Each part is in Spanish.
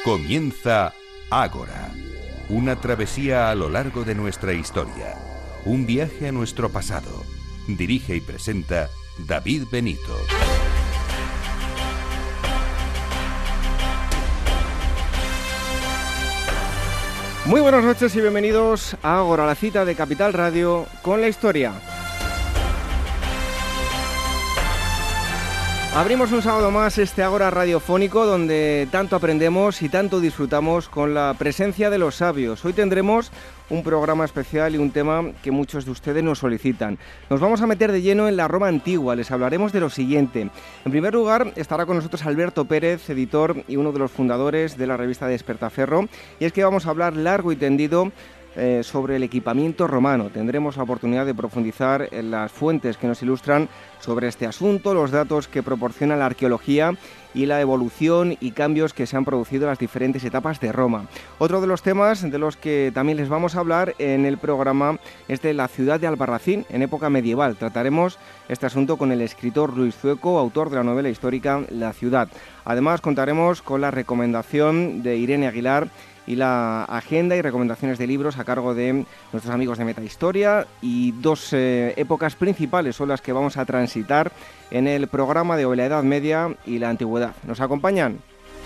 Comienza Ágora, una travesía a lo largo de nuestra historia, un viaje a nuestro pasado. Dirige y presenta David Benito. Muy buenas noches y bienvenidos a Ágora, la cita de Capital Radio con la historia. Abrimos un sábado más este Ágora radiofónico donde tanto aprendemos y tanto disfrutamos con la presencia de los sabios. Hoy tendremos un programa especial y un tema que muchos de ustedes nos solicitan. Nos vamos a meter de lleno en la Roma antigua, les hablaremos de lo siguiente. En primer lugar, estará con nosotros Alberto Pérez, editor y uno de los fundadores de la revista Despertaferro, y es que vamos a hablar largo y tendido sobre el equipamiento romano. Tendremos la oportunidad de profundizar en las fuentes que nos ilustran sobre este asunto, los datos que proporciona la arqueología y la evolución y cambios que se han producido en las diferentes etapas de Roma. Otro de los temas de los que también les vamos a hablar en el programa es de la ciudad de Albarracín en época medieval. Trataremos este asunto con el escritor Luis Zueco, autor de la novela histórica La ciudad. Además contaremos con la recomendación de Irene Aguilar y la agenda y recomendaciones de libros a cargo de nuestros amigos de Metahistoria, y dos épocas principales son las que vamos a transitar en el programa de hoy, la Edad Media y la Antigüedad. ¿Nos acompañan?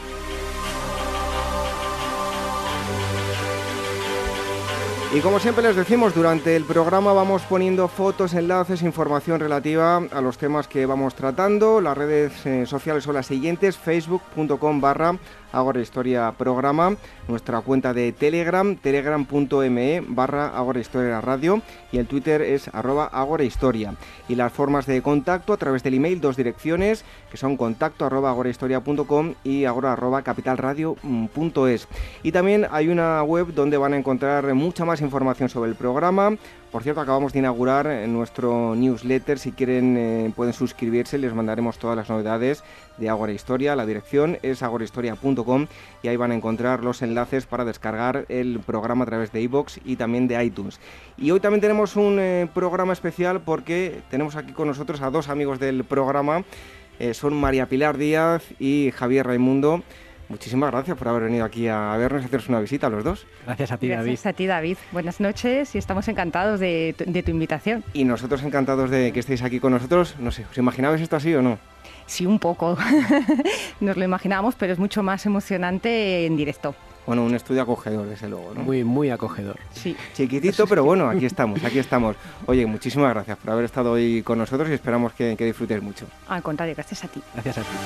Y como siempre les decimos, durante el programa vamos poniendo fotos, enlaces, información relativa a los temas que vamos tratando. Las redes sociales son las siguientes: facebook.com/Ágora Historia Programa, nuestra cuenta de Telegram, telegram.me/Ágora Historia Radio, y el Twitter es @Ágora Historia. Y las formas de contacto a través del email, dos direcciones, que son contacto@agorahistoria.com y agora@capitalradio.es. Y también hay una web donde van a encontrar mucha más información sobre el programa. Por cierto, acabamos de inaugurar nuestro newsletter. Si quieren pueden suscribirse, les mandaremos todas las novedades de Ágora Historia. La dirección es agorahistoria.com y ahí van a encontrar los enlaces para descargar el programa a través de iVoox y también de iTunes. Y hoy también tenemos un programa especial porque tenemos aquí con nosotros a dos amigos del programa. Son María Pilar Díaz y Javier Raimundo. Muchísimas gracias por haber venido aquí a vernos y haceros una visita a los dos. Gracias a ti, David. Gracias a ti, David. Buenas noches y estamos encantados de tu invitación. Y nosotros encantados de que estéis aquí con nosotros. No sé, ¿os imaginabais esto así o no? Sí, un poco. Nos lo imaginábamos, pero es mucho más emocionante en directo. Bueno, un estudio acogedor, desde luego, ¿no? Muy, muy acogedor. Sí. Chiquitito, pero bueno, aquí estamos. Oye, muchísimas gracias por haber estado hoy con nosotros y esperamos que disfrutéis mucho. Al contrario, gracias a ti. Gracias a ti.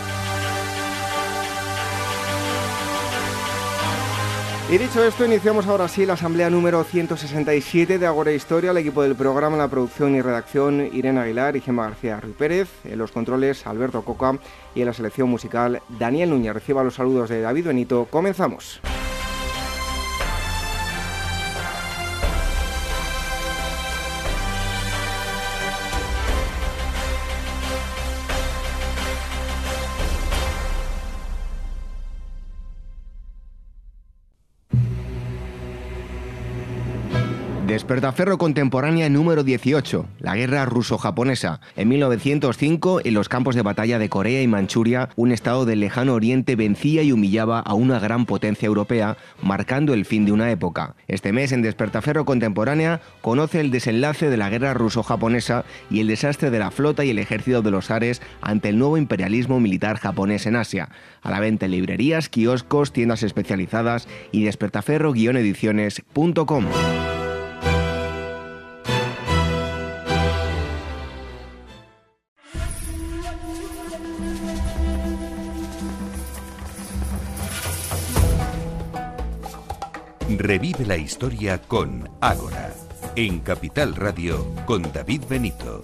Y dicho esto, iniciamos ahora sí la asamblea número 167 de Ágora Historia. El equipo del programa, la producción y redacción, Irene Aguilar y Gemma García Ruiz Pérez. En los controles, Alberto Coca. Y en la selección musical, Daniel Núñez. Reciba los saludos de David Benito. Comenzamos. Despertaferro contemporánea número 18, la guerra ruso-japonesa. En 1905, en los campos de batalla de Corea y Manchuria, un estado del lejano oriente vencía y humillaba a una gran potencia europea, marcando el fin de una época. Este mes, en Despertaferro contemporánea, conoce el desenlace de la guerra ruso-japonesa y el desastre de la flota y el ejército de los zares ante el nuevo imperialismo militar japonés en Asia. A la venta en librerías, kioscos, tiendas especializadas y despertaferro-ediciones.com. Revive la historia con Ágora, en Capital Radio con David Benito.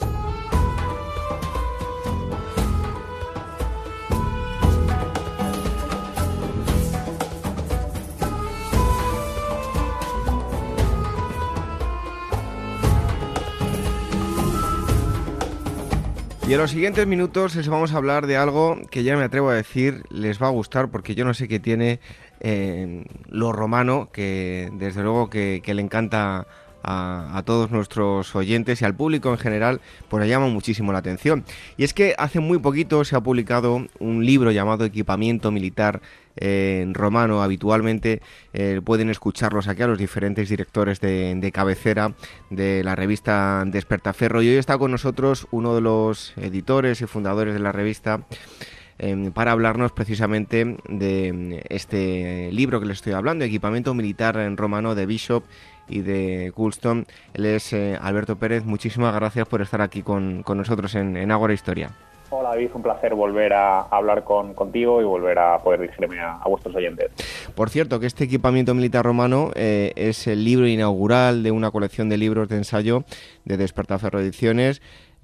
Y en los siguientes minutos les vamos a hablar de algo que ya me atrevo a decir les va a gustar, porque yo no sé qué tiene lo romano, que desde luego que le encanta a todos nuestros oyentes y al público en general, pues le llama muchísimo la atención. Y es que hace muy poquito se ha publicado un libro llamado Equipamiento Militar en Romano. Habitualmente pueden escucharlos aquí a los diferentes directores de cabecera de la revista Despertaferro, y hoy está con nosotros uno de los editores y fundadores de la revista para hablarnos precisamente de este libro que les estoy hablando, Equipamiento Militar en Romano, de Bishop y de Coulston. Él es Alberto Pérez. Muchísimas gracias por estar aquí con nosotros en Ágora Historia. Hola David, un placer volver a hablar contigo y volver a poder dirigirme a vuestros oyentes. Por cierto, que este Equipamiento Militar Romano es el libro inaugural de una colección de libros de ensayo de Despertaferro Ediciones.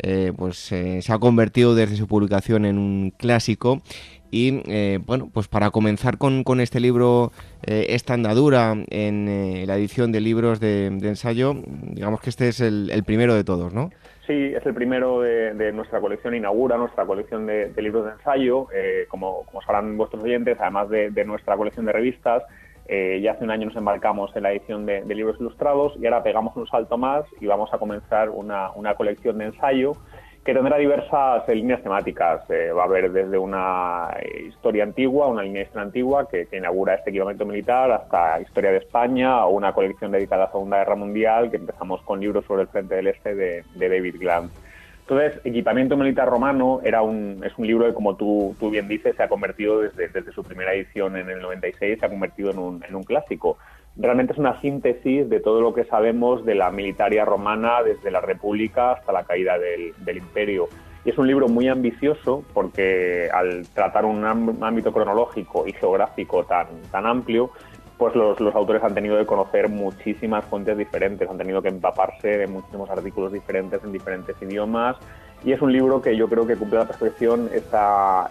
Se ha convertido desde su publicación en un clásico. Y pues para comenzar con este libro, esta andadura en la edición de libros de ensayo, digamos que este es el primero de todos, ¿no? Sí, es el primero de nuestra colección, inaugura nuestra colección de libros de ensayo, como sabrán vuestros oyentes, además de nuestra colección de revistas. Ya hace un año nos embarcamos en la edición de libros ilustrados y ahora pegamos un salto más y vamos a comenzar una colección de ensayo que tendrá diversas líneas temáticas. Va a haber desde una historia antigua, una línea de historia antigua que inaugura este equipamiento militar, hasta historia de España, o una colección dedicada a la Segunda Guerra Mundial, que empezamos con libros sobre el Frente del Este de David Glantz. Entonces, Equipamiento Militar Romano es un libro que, como tú bien dices, se ha convertido desde su primera edición en el 96, se ha convertido en un clásico. Realmente es una síntesis de todo lo que sabemos de la militaria romana desde la República hasta la caída del Imperio. Y es un libro muy ambicioso porque al tratar un ámbito cronológico y geográfico tan amplio, pues los autores han tenido que conocer muchísimas fuentes diferentes, han tenido que empaparse de muchísimos artículos diferentes en diferentes idiomas, y es un libro que yo creo que cumple a la perfección esa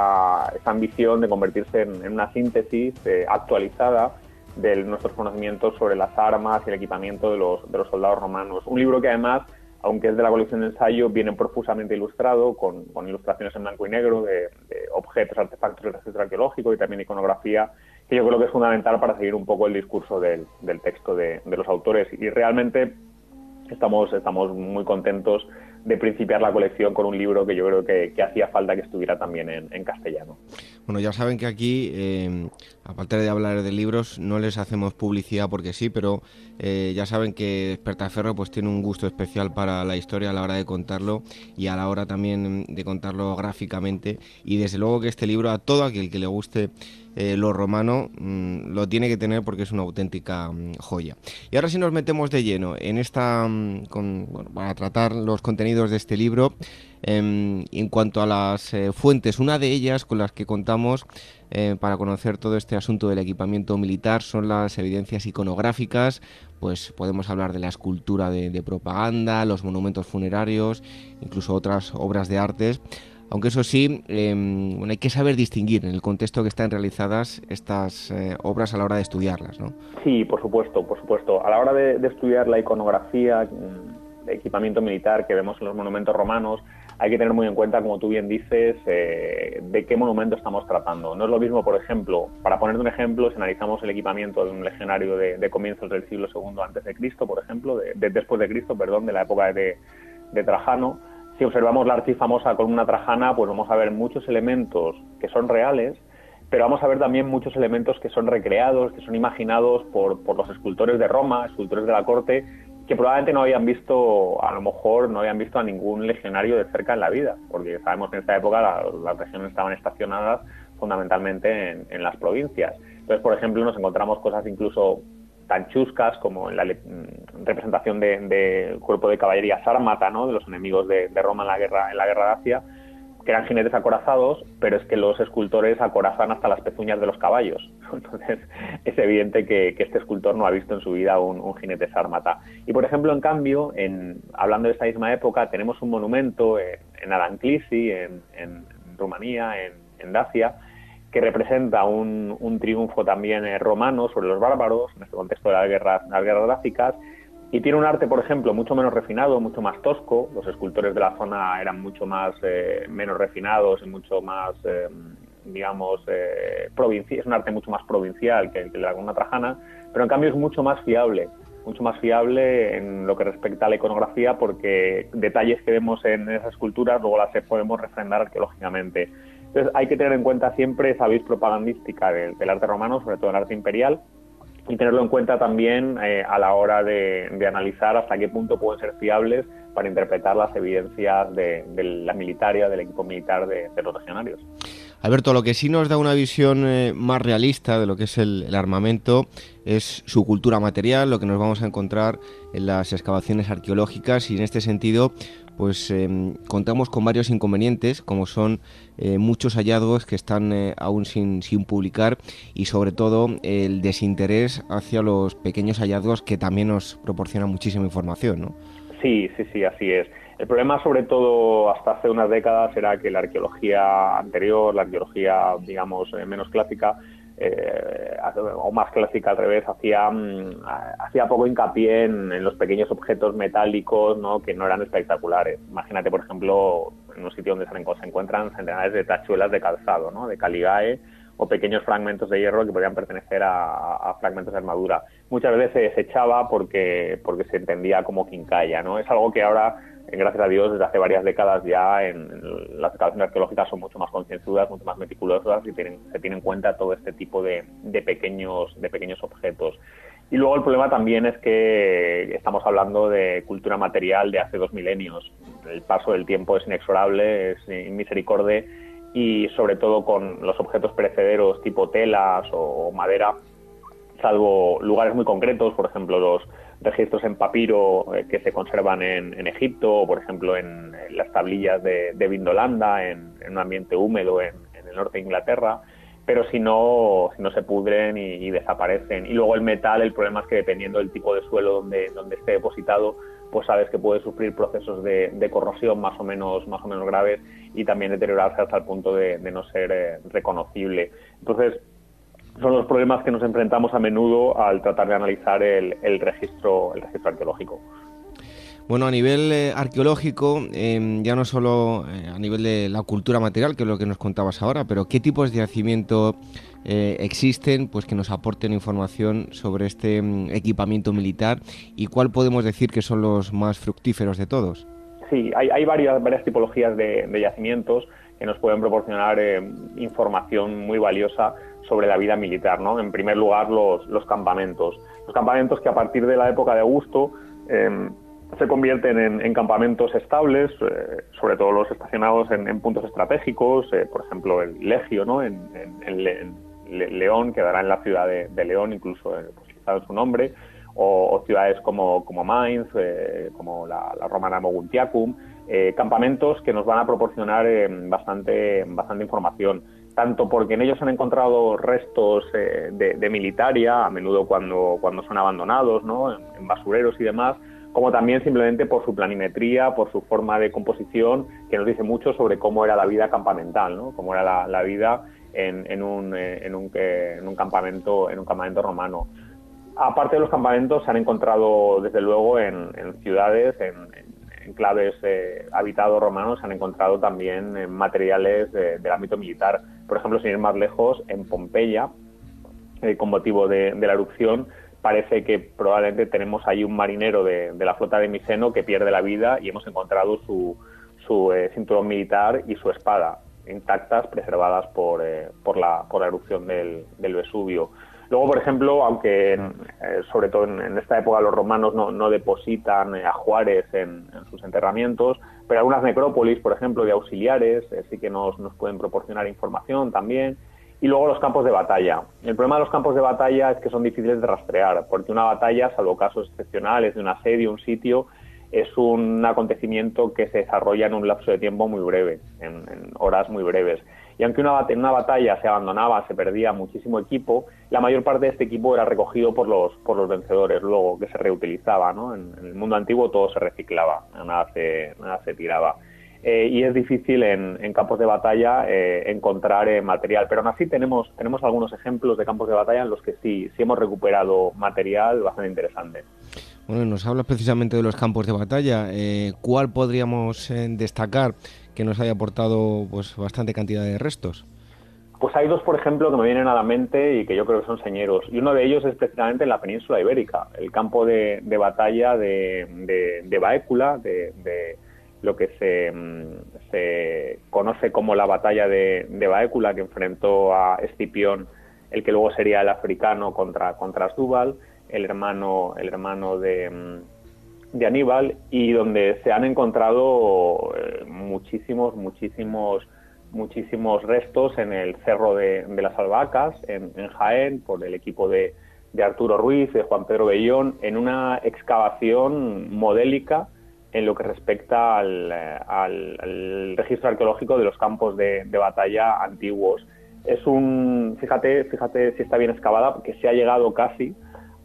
ambición de convertirse en una síntesis actualizada de nuestros conocimientos sobre las armas y el equipamiento de los soldados romanos. Un libro que además, aunque es de la colección de ensayo, viene profusamente ilustrado, con ilustraciones en blanco y negro de objetos, artefactos del registro arqueológico y también iconografía, que yo creo que es fundamental para seguir un poco el discurso del texto de los autores. Y realmente estamos muy contentos de principiar la colección con un libro que yo creo que hacía falta que estuviera también en castellano. Bueno, ya saben que aquí, aparte de hablar de libros, no les hacemos publicidad porque sí, pero ya saben que Despertaferro pues tiene un gusto especial para la historia a la hora de contarlo y a la hora también de contarlo gráficamente, y desde luego que este libro, a todo aquel que le guste lo romano, lo tiene que tener porque es una auténtica joya. Y ahora sí nos metemos de lleno en esta para tratar los contenidos de este libro. En cuanto a las fuentes, una de ellas con las que contamos para conocer todo este asunto del equipamiento militar son las evidencias iconográficas. Pues podemos hablar de la escultura de propaganda, los monumentos funerarios, incluso otras obras de artes. Aunque eso sí, hay que saber distinguir en el contexto que están realizadas estas obras a la hora de estudiarlas, ¿no? Sí, por supuesto. A la hora de estudiar la iconografía de equipamiento militar que vemos en los monumentos romanos, hay que tener muy en cuenta, como tú bien dices, de qué monumento estamos tratando. No es lo mismo, por ejemplo, para ponerte un ejemplo, si analizamos el equipamiento de un legionario de comienzos del siglo II antes de Cristo, por ejemplo, después de Cristo, perdón, de la época de Trajano. Si observamos la archifamosa columna trajana, pues vamos a ver muchos elementos que son reales, pero vamos a ver también muchos elementos que son recreados, que son imaginados por los escultores de Roma, escultores de la corte, que probablemente no habían visto, a lo mejor no habían visto a ningún legionario de cerca en la vida, porque sabemos que en esta época las legiones estaban estacionadas fundamentalmente en las provincias. Entonces, por ejemplo, nos encontramos cosas incluso tan chuscas como en la representación del cuerpo de caballería sármata, ¿no?, de los enemigos de Roma en la guerra de Asia, que eran jinetes acorazados, pero es que los escultores acorazan hasta las pezuñas de los caballos. Entonces es evidente que este escultor no ha visto en su vida un jinete sármata. Y por ejemplo, en cambio, hablando de esta misma época, tenemos un monumento en Aranclisi, en Rumanía, en Dacia, que representa un triunfo también romano sobre los bárbaros, en este contexto de las guerras dácicas, y tiene un arte, por ejemplo, mucho menos refinado, mucho más tosco. Los escultores de la zona eran mucho más menos refinados y mucho más, es un arte mucho más provincial que el de la columna trajana, pero en cambio es mucho más fiable. mucho más fiable en lo que respecta a la iconografía, porque detalles que vemos en esas esculturas luego las podemos refrendar arqueológicamente. Entonces hay que tener en cuenta siempre esa vis propagandística del arte romano, sobre todo el arte imperial, y tenerlo en cuenta también a la hora de analizar hasta qué punto pueden ser fiables para interpretar las evidencias de la militaria, del equipo militar de los legionarios. Alberto, lo que sí nos da una visión más realista de lo que es el armamento es su cultura material, lo que nos vamos a encontrar en las excavaciones arqueológicas, y en este sentido pues contamos con varios inconvenientes, como son muchos hallazgos que están aún sin publicar, y sobre todo el desinterés hacia los pequeños hallazgos que también nos proporcionan muchísima información, ¿no? Sí, así es. El problema, sobre todo hasta hace unas décadas, era que la arqueología anterior, la arqueología, digamos, menos clásica, o más clásica al revés, hacía poco hincapié en los pequeños objetos metálicos, ¿no?, que no eran espectaculares. Imagínate, por ejemplo, en un sitio donde se encuentran centenares de tachuelas de calzado, ¿no?, de caligae, o pequeños fragmentos de hierro que podrían pertenecer a fragmentos de armadura. Muchas veces se desechaba porque se entendía como quincalla, ¿no? Es algo que ahora, gracias a Dios, desde hace varias décadas ya en las excavaciones arqueológicas son mucho más concienzudas, mucho más meticulosas, y se tiene en cuenta todo este tipo de pequeños objetos. Y luego el problema también es que estamos hablando de cultura material de hace 2 milenios. El paso del tiempo es inexorable, es inmisericordia, y sobre todo con los objetos perecederos tipo telas o madera, salvo lugares muy concretos, por ejemplo los registros en papiro que se conservan en Egipto, o por ejemplo en las tablillas de Vindolanda, en un ambiente húmedo en el norte de Inglaterra, pero si no se pudren y desaparecen. Y luego el metal, el problema es que dependiendo del tipo de suelo donde esté depositado, pues sabes que puede sufrir procesos de corrosión más o menos graves, y también deteriorarse hasta el punto de no ser reconocible. Entonces, son los problemas que nos enfrentamos a menudo al tratar de analizar el registro arqueológico. Bueno, a nivel arqueológico, ya no solo a nivel de la cultura material, que es lo que nos contabas ahora, pero ¿qué tipos de yacimiento existen, pues, que nos aporten información sobre este equipamiento militar, y cuál podemos decir que son los más fructíferos de todos? Sí, hay varias tipologías de yacimientos que nos pueden proporcionar información muy valiosa sobre la vida militar, ¿no? En primer lugar, los campamentos. Los campamentos que a partir de la época de Augusto se convierten en campamentos estables, sobre todo los estacionados en puntos estratégicos, por ejemplo el Legio, ¿no?, en León, quedará en la ciudad de León, incluso pues, en su nombre, o ciudades como Mainz, como la romana Moguntiacum, campamentos que nos van a proporcionar bastante información, tanto porque en ellos han encontrado restos de militaria, a menudo cuando son abandonados, ¿no?, en basureros y demás, como también simplemente por su planimetría, por su forma de composición, que nos dice mucho sobre cómo era la vida campamental, ¿no?, cómo era la vida en un campamento romano. Aparte de los campamentos, se han encontrado desde luego en ciudades, en enclaves habitados romanos, se han encontrado también materiales del ámbito militar. Por ejemplo, sin ir más lejos, en Pompeya, con motivo de la erupción, parece que probablemente tenemos ahí un marinero de la flota de Miseno que pierde la vida, y hemos encontrado su cinturón militar y su espada intactas, preservadas por la erupción del Vesubio. Luego, por ejemplo, aunque sobre todo en esta época los romanos no depositan ajuares en sus enterramientos, pero algunas necrópolis, por ejemplo, de auxiliares, sí que nos pueden proporcionar información también. Y luego los campos de batalla. El problema de los campos de batalla es que son difíciles de rastrear, porque una batalla, salvo casos excepcionales de un asedio, un sitio, es un acontecimiento que se desarrolla en un lapso de tiempo muy breve, en horas muy breves. Y aunque en una batalla se abandonaba, se perdía muchísimo equipo, la mayor parte de este equipo era recogido por los vencedores, luego que se reutilizaba, ¿no? En el mundo antiguo todo se reciclaba, nada se tiraba. Y es difícil en campos de batalla encontrar material, pero aún así tenemos algunos ejemplos de campos de batalla en los que sí hemos recuperado material bastante interesante. Bueno, nos hablas precisamente de los campos de batalla. ¿Cuál podríamos destacar que nos haya aportado pues bastante cantidad de restos? Pues hay dos, por ejemplo, que me vienen a la mente y que yo creo que son señeros. Y uno de ellos es precisamente en la península ibérica, el campo de batalla de Baécula, de lo que se conoce como la batalla de Baécula, que enfrentó a Escipión, el que luego sería el africano, contra Asdrúbal, el hermano de Aníbal, y donde se han encontrado muchísimos restos en el Cerro de las Albahacas, en Jaén, por el equipo de Arturo Ruiz, de Juan Pedro Bellón, en una excavación modélica en lo que respecta al registro arqueológico de los campos de batalla antiguos. Fíjate si está bien excavada, porque se ha llegado casi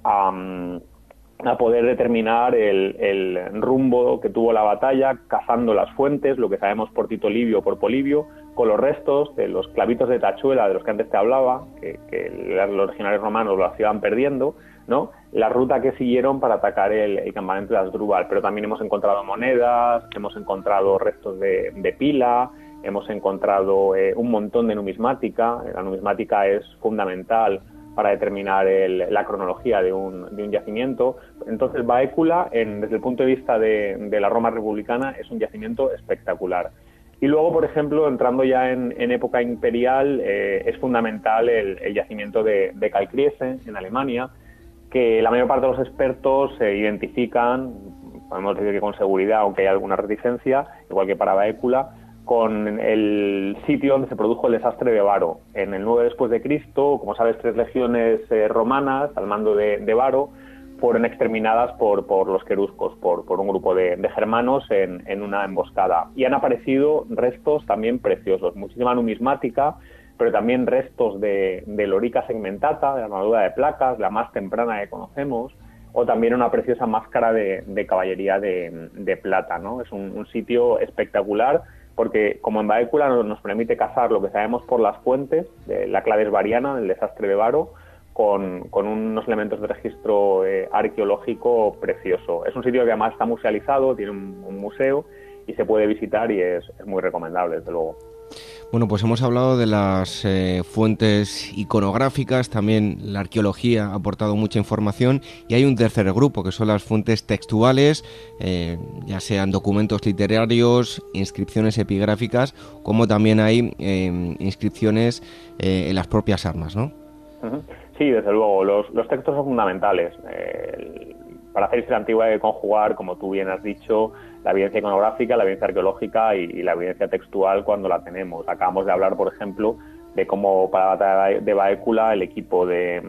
a poder determinar el rumbo que tuvo la batalla, cazando las fuentes, lo que sabemos por Tito Livio o por Polibio, con los restos de los clavitos de tachuela de los que antes te hablaba, que los legionarios romanos los iban perdiendo, ¿no? La ruta que siguieron para atacar el campamento de Asdrúbal. Pero también hemos encontrado monedas, hemos encontrado restos de pila, hemos encontrado un montón de numismática. La numismática es fundamental para determinar la cronología de un yacimiento. Entonces, Baécula, desde el punto de vista de la Roma republicana, es un yacimiento espectacular. Y luego, por ejemplo, entrando ya en época imperial, es fundamental el yacimiento de Kalkriese, en Alemania, que la mayor parte de los expertos identifican, podemos decir que con seguridad, aunque hay alguna reticencia, igual que para Baécula, con el sitio donde se produjo el desastre de Varo. En el 9 después de Cristo, como sabes, 3 legiones romanas al mando de Varo fueron exterminadas por los queruscos, por un grupo de germanos en una emboscada. Y han aparecido restos también preciosos, muchísima numismática, pero también restos de lorica segmentata, de armadura de placas, la más temprana que conocemos, o también una preciosa máscara de caballería de plata, ¿no? Es un sitio espectacular, porque como en Baécula nos permite cazar lo que sabemos por las fuentes de la clades variana, del desastre de Varo, con unos elementos de registro arqueológico precioso. Es un sitio que además está musealizado, tiene un museo y se puede visitar y es muy recomendable, desde luego. Bueno, pues hemos hablado de las fuentes iconográficas, también la arqueología ha aportado mucha información y hay un tercer grupo que son las fuentes textuales, ya sean documentos literarios, inscripciones epigráficas, como también hay inscripciones en las propias armas, ¿no? Sí, desde luego, los textos son fundamentales. Para hacer historia antigua hay que conjugar, como tú bien has dicho, la evidencia iconográfica, la evidencia arqueológica y la evidencia textual cuando la tenemos. Acabamos de hablar, por ejemplo, de cómo para la batalla de Baécula el equipo de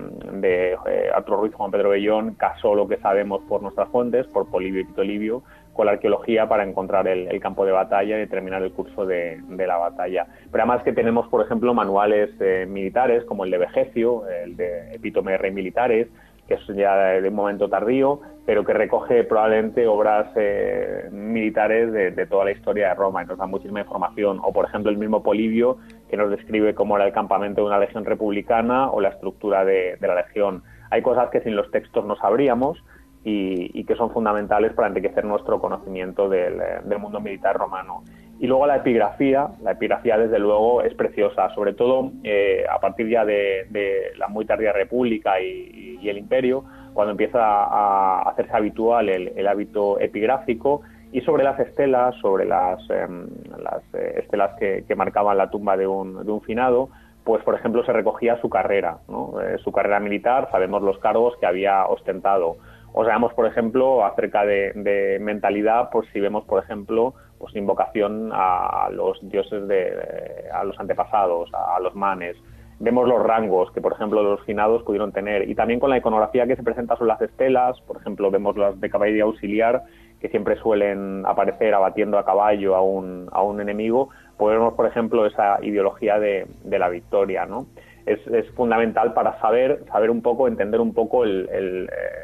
Arturo Ruiz y Juan Pedro Bellón casó lo que sabemos por nuestras fuentes, por Polibio y Tito Livio, con la arqueología para encontrar el campo de batalla y determinar el curso de la batalla. Pero además que tenemos, por ejemplo, manuales militares como el de Vegecio, el de Epítome Rei Militares, que es ya de un momento tardío, pero que recoge probablemente obras militares de toda la historia de Roma y nos da muchísima información. O, por ejemplo, el mismo Polibio, que nos describe cómo era el campamento de una legión republicana o la estructura de la legión. Hay cosas que sin los textos no sabríamos y que son fundamentales para enriquecer nuestro conocimiento del mundo militar romano. Y luego la epigrafía desde luego es preciosa, sobre todo a partir ya de la muy tardía República y el Imperio, cuando empieza a hacerse habitual el hábito epigráfico, y sobre las estelas, sobre las estelas que marcaban la tumba de un finado, pues por ejemplo se recogía su carrera, ¿no? Su carrera militar, sabemos los cargos que había ostentado. O sabemos, por ejemplo, acerca de mentalidad, pues si vemos, por ejemplo, pues invocación a los dioses a los antepasados, a los manes. Vemos los rangos que, por ejemplo, los finados pudieron tener. Y también con la iconografía que se presenta sobre las estelas, por ejemplo, vemos las de caballería auxiliar, que siempre suelen aparecer abatiendo a caballo a un enemigo. Podemos, por ejemplo, esa ideología de la victoria, ¿no? Es fundamental para saber un poco, entender un poco el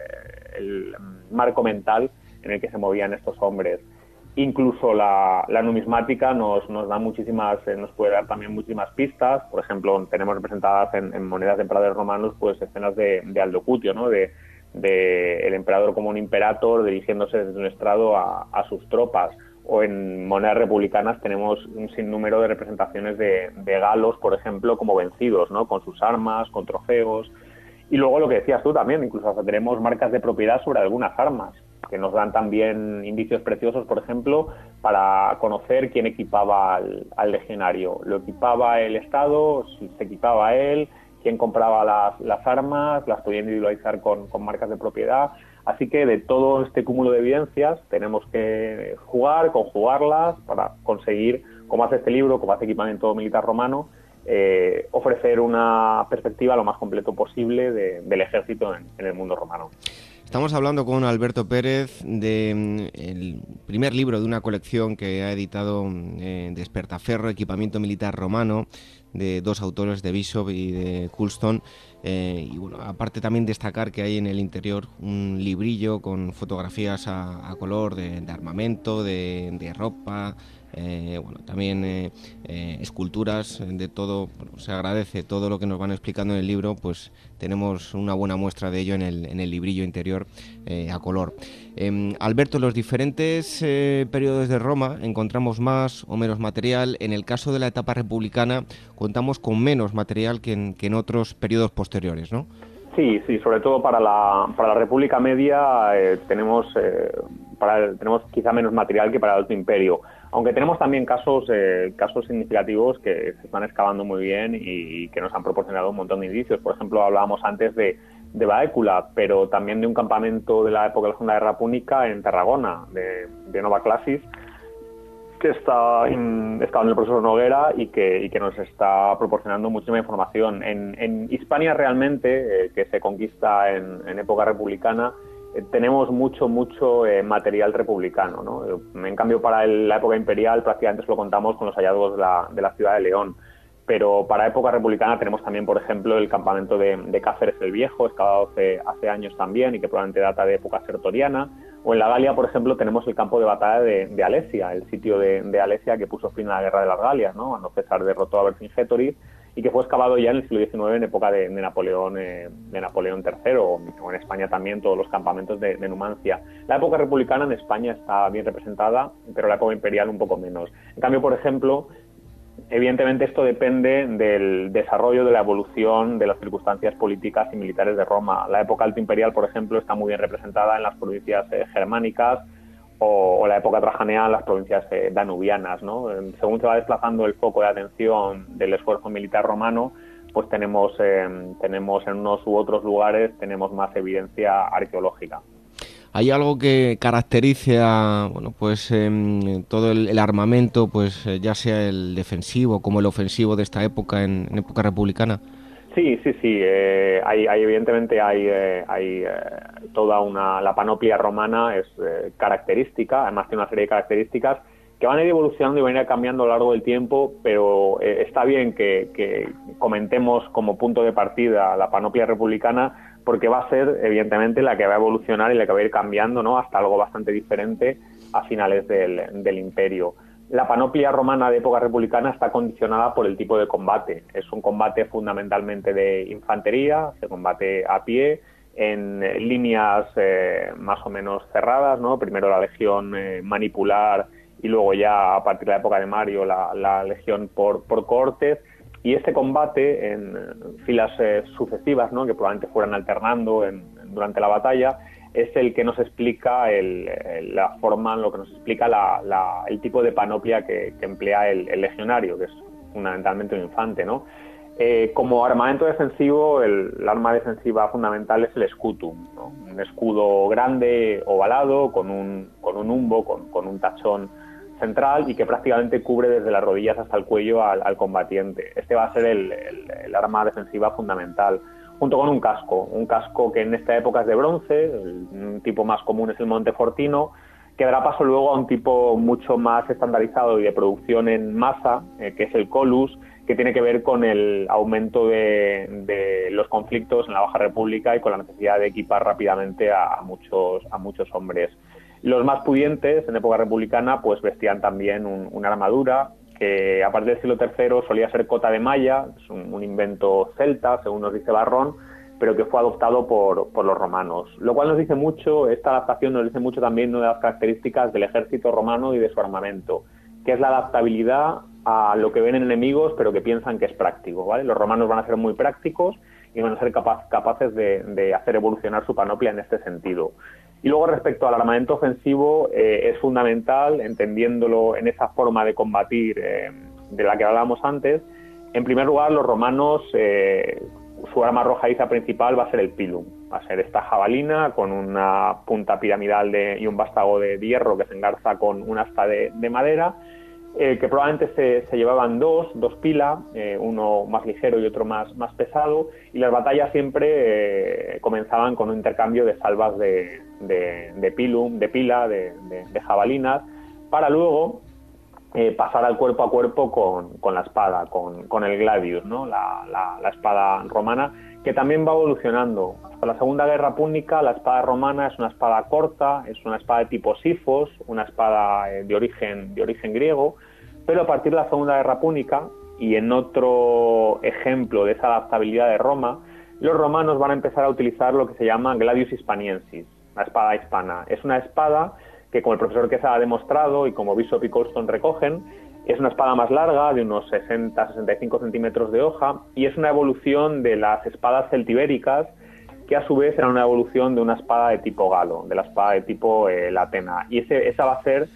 marco mental en el que se movían estos hombres. Incluso la numismática nos da nos puede dar también muchísimas pistas. Por ejemplo, tenemos representadas en monedas de emperadores romanos pues escenas de Aldo Cutio, ¿no? De el emperador como un imperator dirigiéndose desde un estrado a sus tropas, o en monedas republicanas tenemos un sinnúmero de representaciones de galos, por ejemplo, como vencidos, ¿no? Con sus armas, con trofeos. Y luego lo que decías tú también, incluso hasta tenemos marcas de propiedad sobre algunas armas, que nos dan también indicios preciosos, por ejemplo, para conocer quién equipaba al legionario. ¿Lo equipaba el Estado? ¿Se equipaba él? ¿Quién compraba las armas? ¿Las podía individualizar con marcas de propiedad? Así que de todo este cúmulo de evidencias tenemos que conjugarlas para conseguir, como hace este libro, como hace Equipamiento Militar Romano, ofrecer una perspectiva lo más completo posible del ejército en el mundo romano. Estamos hablando con Alberto Pérez del primer libro de una colección que ha editado Despertaferro, Equipamiento Militar Romano, de dos autores, de Bishop y de Coulston. Y bueno, aparte también destacar que hay en el interior un librillo con fotografías a color de armamento, de ropa, bueno, también esculturas, de todo. Bueno, se agradece todo lo que nos van explicando en el libro, pues tenemos una buena muestra de ello en el librillo interior a color. Alberto, en los diferentes periodos de Roma encontramos más o menos material. En el caso de la etapa republicana contamos con menos material que en otros periodos posteriores, ¿no? Sí, sobre todo para la República Media tenemos quizá menos material que para el Alto Imperio, aunque tenemos también casos significativos que se están excavando muy bien y que nos han proporcionado un montón de indicios. Por ejemplo, hablábamos antes de Baécula, pero también de un campamento de la época de la Segunda Guerra Púnica en Tarragona, de Nova Classis, que está en el profesor Noguera y que nos está proporcionando muchísima información. En Hispania realmente, que se conquista en época republicana, tenemos mucho material republicano, ¿no? En cambio, para la época imperial prácticamente se lo contamos con los hallazgos de la ciudad de León. Pero para época republicana tenemos también, por ejemplo, el campamento de Cáceres el Viejo, excavado hace años también y que probablemente data de época sertoriana. O en la Galia, por ejemplo, tenemos el campo de batalla de Alesia, el sitio de Alesia que puso fin a la Guerra de las Galias, ¿no? Cuando César derrotó a Vercingétorix, y que fue excavado ya en el siglo XIX en época de Napoleón III, o en España también todos los campamentos de Numancia. La época republicana en España está bien representada, pero la época imperial un poco menos. En cambio, por ejemplo, evidentemente esto depende del desarrollo, de la evolución de las circunstancias políticas y militares de Roma. La época alto imperial, por ejemplo, está muy bien representada en las provincias germánicas o la época trajaniana en las provincias danubianas, ¿no? Según se va desplazando el foco de atención del esfuerzo militar romano, pues tenemos en unos u otros lugares tenemos más evidencia arqueológica. ¿Hay algo que caracterice a todo el armamento, pues ya sea el defensivo como el ofensivo de esta época en época republicana? Sí. Evidentemente hay toda la panoplia romana es característica, además tiene una serie de características que van a ir evolucionando y van a ir cambiando a lo largo del tiempo, pero está bien que comentemos como punto de partida la panoplia republicana, porque va a ser evidentemente la que va a evolucionar y la que va a ir cambiando, ¿no? Hasta algo bastante diferente a finales del Imperio. La panoplia romana de época republicana está condicionada por el tipo de combate. Es un combate fundamentalmente de infantería, se combate a pie, en líneas más o menos cerradas, ¿no? Primero la legión manipular y luego ya a partir de la época de Mario la legión por cohortes. Y este combate en filas sucesivas, ¿no? Que probablemente fueran alternando durante la batalla, es el que nos explica la forma, lo que nos explica el tipo de panoplia que emplea el legionario, que es fundamentalmente un infante, ¿no? Como armamento defensivo, el arma defensiva fundamental es el scutum, ¿no? Un escudo grande, ovalado, con un humbo, con un tachón central y que prácticamente cubre desde las rodillas hasta el cuello al combatiente. Este va a ser el arma defensiva fundamental, junto con un casco que en esta época es de bronce. Un tipo más común es el Montefortino, que dará paso luego a un tipo mucho más estandarizado y de producción en masa, que es el Colus, que tiene que ver con el aumento de los conflictos en la Baja República y con la necesidad de equipar rápidamente a muchos hombres. Los más pudientes en época republicana pues vestían también una armadura que a partir del siglo III solía ser cota de malla, es un invento celta, según nos dice Barrón, pero que fue adoptado por los romanos. Lo cual nos dice mucho, esta adaptación nos dice mucho también una de las características del ejército romano y de su armamento, que es la adaptabilidad a lo que ven en enemigos, pero que piensan que es práctico, ¿vale? Los romanos van a ser muy prácticos y van a ser capaces de hacer evolucionar su panoplia en este sentido. Y luego, respecto al armamento ofensivo, es fundamental, entendiéndolo en esa forma de combatir de la que hablábamos antes. En primer lugar, los romanos, su arma arrojadiza principal va a ser el pilum. Va a ser esta jabalina con una punta piramidal y un vástago de hierro que se engarza con una asta de madera, que probablemente se llevaban dos pilas, uno más ligero y otro más pesado, y las batallas siempre comenzaban con un intercambio de salvas de pilum, de pila, de jabalinas, para luego pasar al cuerpo a cuerpo con la espada, con el gladius, ¿no? La espada romana, que también va evolucionando. Hasta la Segunda Guerra Púnica, la espada romana es una espada corta, es una espada de tipo sifos, una espada de origen griego, pero a partir de la Segunda Guerra Púnica, y en otro ejemplo de esa adaptabilidad de Roma, los romanos van a empezar a utilizar lo que se llama gladius hispaniensis, la espada hispana. Es una espada que, como el profesor Quesada ha demostrado y como Bishop y Colston recogen, es una espada más larga, de unos 60-65 centímetros de hoja, y es una evolución de las espadas celtibéricas, que a su vez era una evolución de una espada de tipo galo, de la espada de tipo latena. Y esa va a ser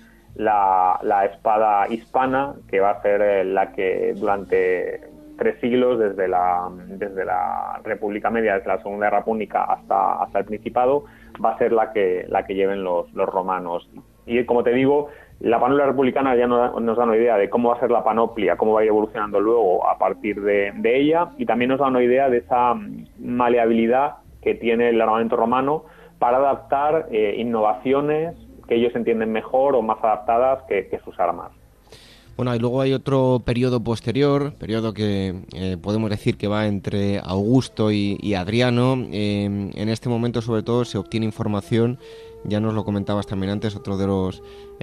la espada hispana, que va a ser la que durante 3 siglos, desde la República Media, desde la Segunda Guerra Púnica hasta el Principado, va a ser la que lleven los romanos. Y como te digo, la panoplia republicana ya nos da una idea de cómo va a ser la panoplia, cómo va a ir evolucionando luego a partir de ella, y también nos da una idea de esa maleabilidad que tiene el armamento romano para adaptar innovaciones que ellos entienden mejor o más adaptadas que sus armas. Bueno, y luego hay otro periodo posterior, periodo que podemos decir que va entre Augusto y Adriano. En este momento, sobre todo, se obtiene información, ya nos lo comentabas también antes, otro de los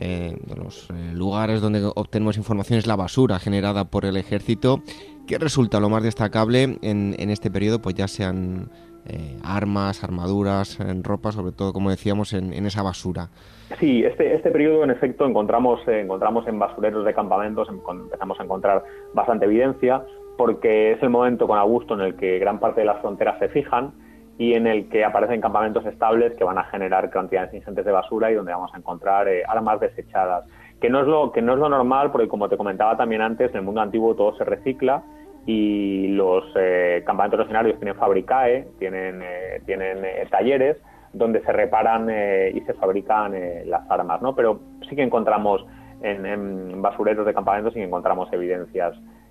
lugares donde obtenemos información es la basura generada por el ejército. ¿Qué resulta lo más destacable en este periodo? Pues ya sean armas, armaduras, en ropa, sobre todo, como decíamos, en esa basura. Sí, este periodo, en efecto, encontramos en basureros de campamentos, empezamos a encontrar bastante evidencia, porque es el momento con Augusto en el que gran parte de las fronteras se fijan y en el que aparecen campamentos estables que van a generar cantidades ingentes de basura y donde vamos a encontrar armas desechadas, que no es lo normal, porque como te comentaba también antes, en el mundo antiguo todo se recicla y los campamentos legionarios tienen fabricae, tienen talleres donde se reparan y se fabrican las armas, ¿no? Pero sí que encontramos en basureros de campamentos, sí que encontramos evidencias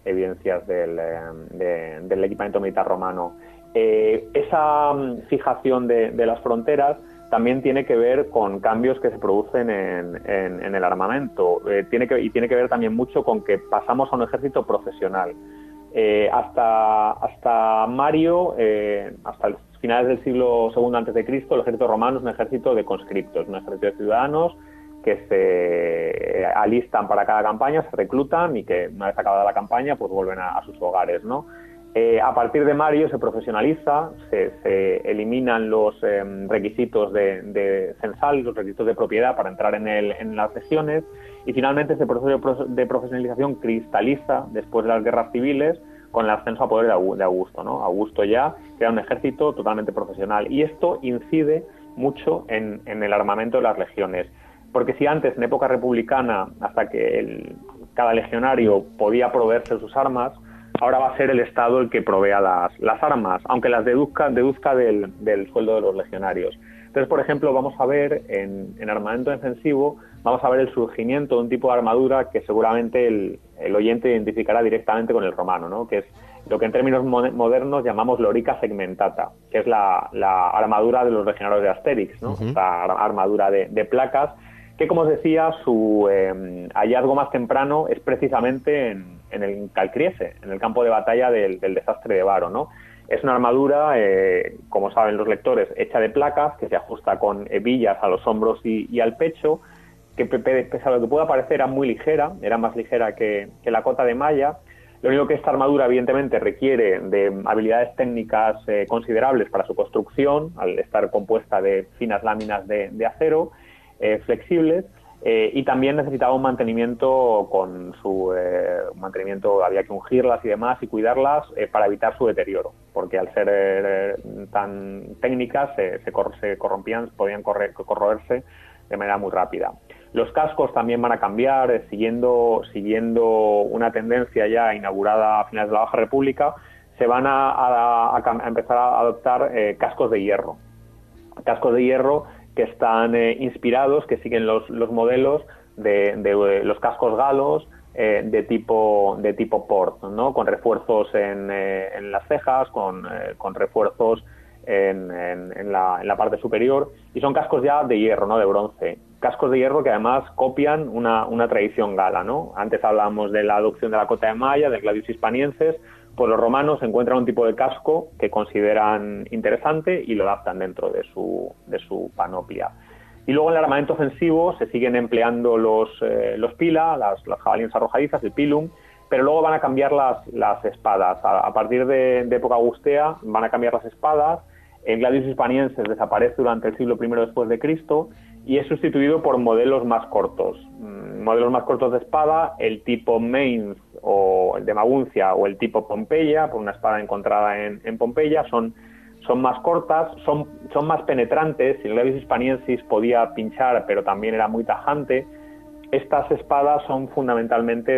del equipamiento militar romano. Esa fijación de las fronteras también tiene que ver con cambios que se producen en el armamento. Tiene que ver también mucho con que pasamos a un ejército profesional. Hasta Mario, hasta el finales del siglo II a.C., el ejército romano es un ejército de conscriptos, un ejército de ciudadanos que se alistan para cada campaña, se reclutan y que una vez acabada la campaña pues vuelven a sus hogares, ¿no? A partir de Mario se profesionaliza, se eliminan los requisitos de censal, los requisitos de propiedad para entrar en las legiones, y finalmente ese proceso de profesionalización cristaliza después de las guerras civiles con el ascenso a poder de Augusto, ¿no? Augusto ya crea un ejército totalmente profesional, y esto incide mucho en el armamento de las legiones, porque si antes, en época republicana, hasta que cada legionario podía proveerse sus armas, ahora va a ser el Estado el que provea las armas, aunque las deduzca del sueldo de los legionarios. Entonces, por ejemplo, vamos a ver en armamento defensivo, vamos a ver el surgimiento de un tipo de armadura que seguramente el oyente identificará directamente con el romano, ¿no? Que es lo que en términos modernos llamamos lorica segmentata, que es la armadura de los legionarios de Asterix, ¿no? Uh-huh. Esta armadura de placas, que, como os decía, su hallazgo más temprano es precisamente en el Calcriese, en el campo de batalla del desastre de Varo, ¿no? Es una armadura, como saben los lectores, hecha de placas, que se ajusta con hebillas a los hombros y al pecho, que pese a lo que pueda parecer era muy ligera, era más ligera que la cota de malla. Lo único que esta armadura evidentemente requiere de habilidades técnicas considerables para su construcción, al estar compuesta de finas láminas de acero flexibles, y también necesitaba un mantenimiento había que ungirlas y demás y cuidarlas para evitar su deterioro, porque al ser tan técnicas se corrompían, podían corroerse de manera muy rápida. Los cascos también van a cambiar, siguiendo una tendencia ya inaugurada a finales de la Baja República. Se van a empezar a adoptar cascos de hierro. Cascos de hierro que están inspirados, que siguen los modelos de los cascos galos de tipo port, ¿no? Con refuerzos en las cejas, con refuerzos en la parte superior, y son cascos ya de hierro, no de bronce. Cascos de hierro que además copian una tradición gala, ¿no? Antes hablábamos de la adopción de la cota de malla, del gladius hispaniensis. Pues los romanos encuentran un tipo de casco que consideran interesante y lo adaptan dentro de su panoplia. Y luego en el armamento ofensivo se siguen empleando los pila, las jabalinas arrojadizas, el pilum, pero luego van a cambiar las espadas. A partir de época augustea van a cambiar las espadas. El gladius hispaniensis desaparece durante el siglo I después de Cristo y es sustituido por modelos más cortos. Modelos más cortos de espada, el tipo Mainz o el de Maguncia o el tipo Pompeya, por una espada encontrada en Pompeya, son más cortas, son más penetrantes. El gladius hispaniensis podía pinchar, pero también era muy tajante. Estas espadas son fundamentalmente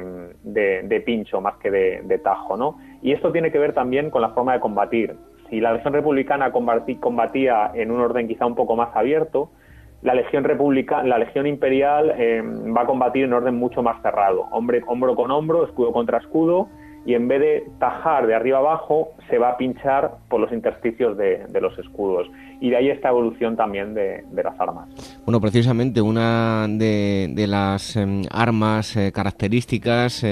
de pincho más que de tajo, ¿no? Y esto tiene que ver también con la forma de combatir. Si la legión republicana combatía en un orden quizá un poco más abierto, la legión imperial va a combatir en orden mucho más cerrado, hombro con hombro, escudo contra escudo, y en vez de tajar de arriba abajo, se va a pinchar por los intersticios de los escudos. Y de ahí esta evolución también de las armas. Bueno, precisamente una de las armas características,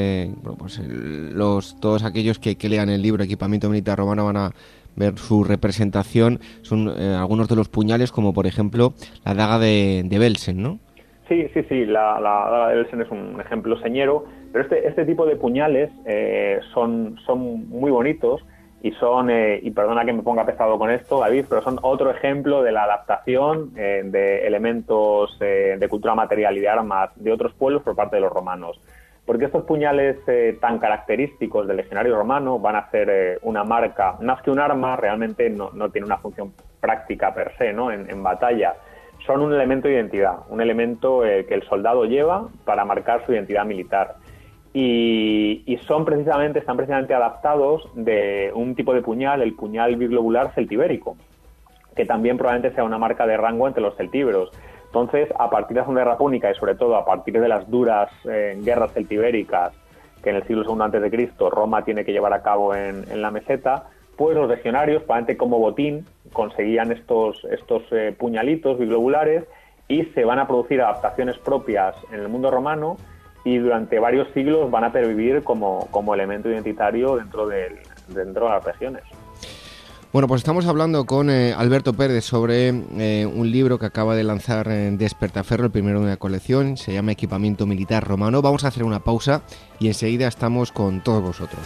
todos aquellos que lean el libro Equipamiento Militar Romano van a ver su representación, son algunos de los puñales, como por ejemplo la daga de Belsen, ¿no? Sí, la daga de Belsen es un ejemplo señero, pero este tipo de puñales son muy bonitos y y perdona que me ponga pesado con esto, David, pero son otro ejemplo de la adaptación de elementos de cultura material y de armas de otros pueblos por parte de los romanos. Porque estos puñales tan característicos del legionario romano van a ser una marca, más que un arma, realmente no tiene una función práctica per se, ¿no? En batalla. Son un elemento de identidad, un elemento que el soldado lleva para marcar su identidad militar. Y están precisamente adaptados de un tipo de puñal, el puñal biglobular celtibérico, que también probablemente sea una marca de rango entre los celtíberos. Entonces, a partir de la Segunda Guerra Púnica y sobre todo a partir de las duras guerras celtibéricas que en el siglo II a.C. Roma tiene que llevar a cabo en la meseta, pues los legionarios, probablemente como botín, conseguían estos puñalitos biglobulares y se van a producir adaptaciones propias en el mundo romano y durante varios siglos van a pervivir como elemento identitario dentro de las regiones. Bueno, pues estamos hablando con Alberto Pérez sobre un libro que acaba de lanzar Despertaferro, el primero de una colección, se llama Equipamiento Militar Romano. Vamos a hacer una pausa y enseguida estamos con todos vosotros.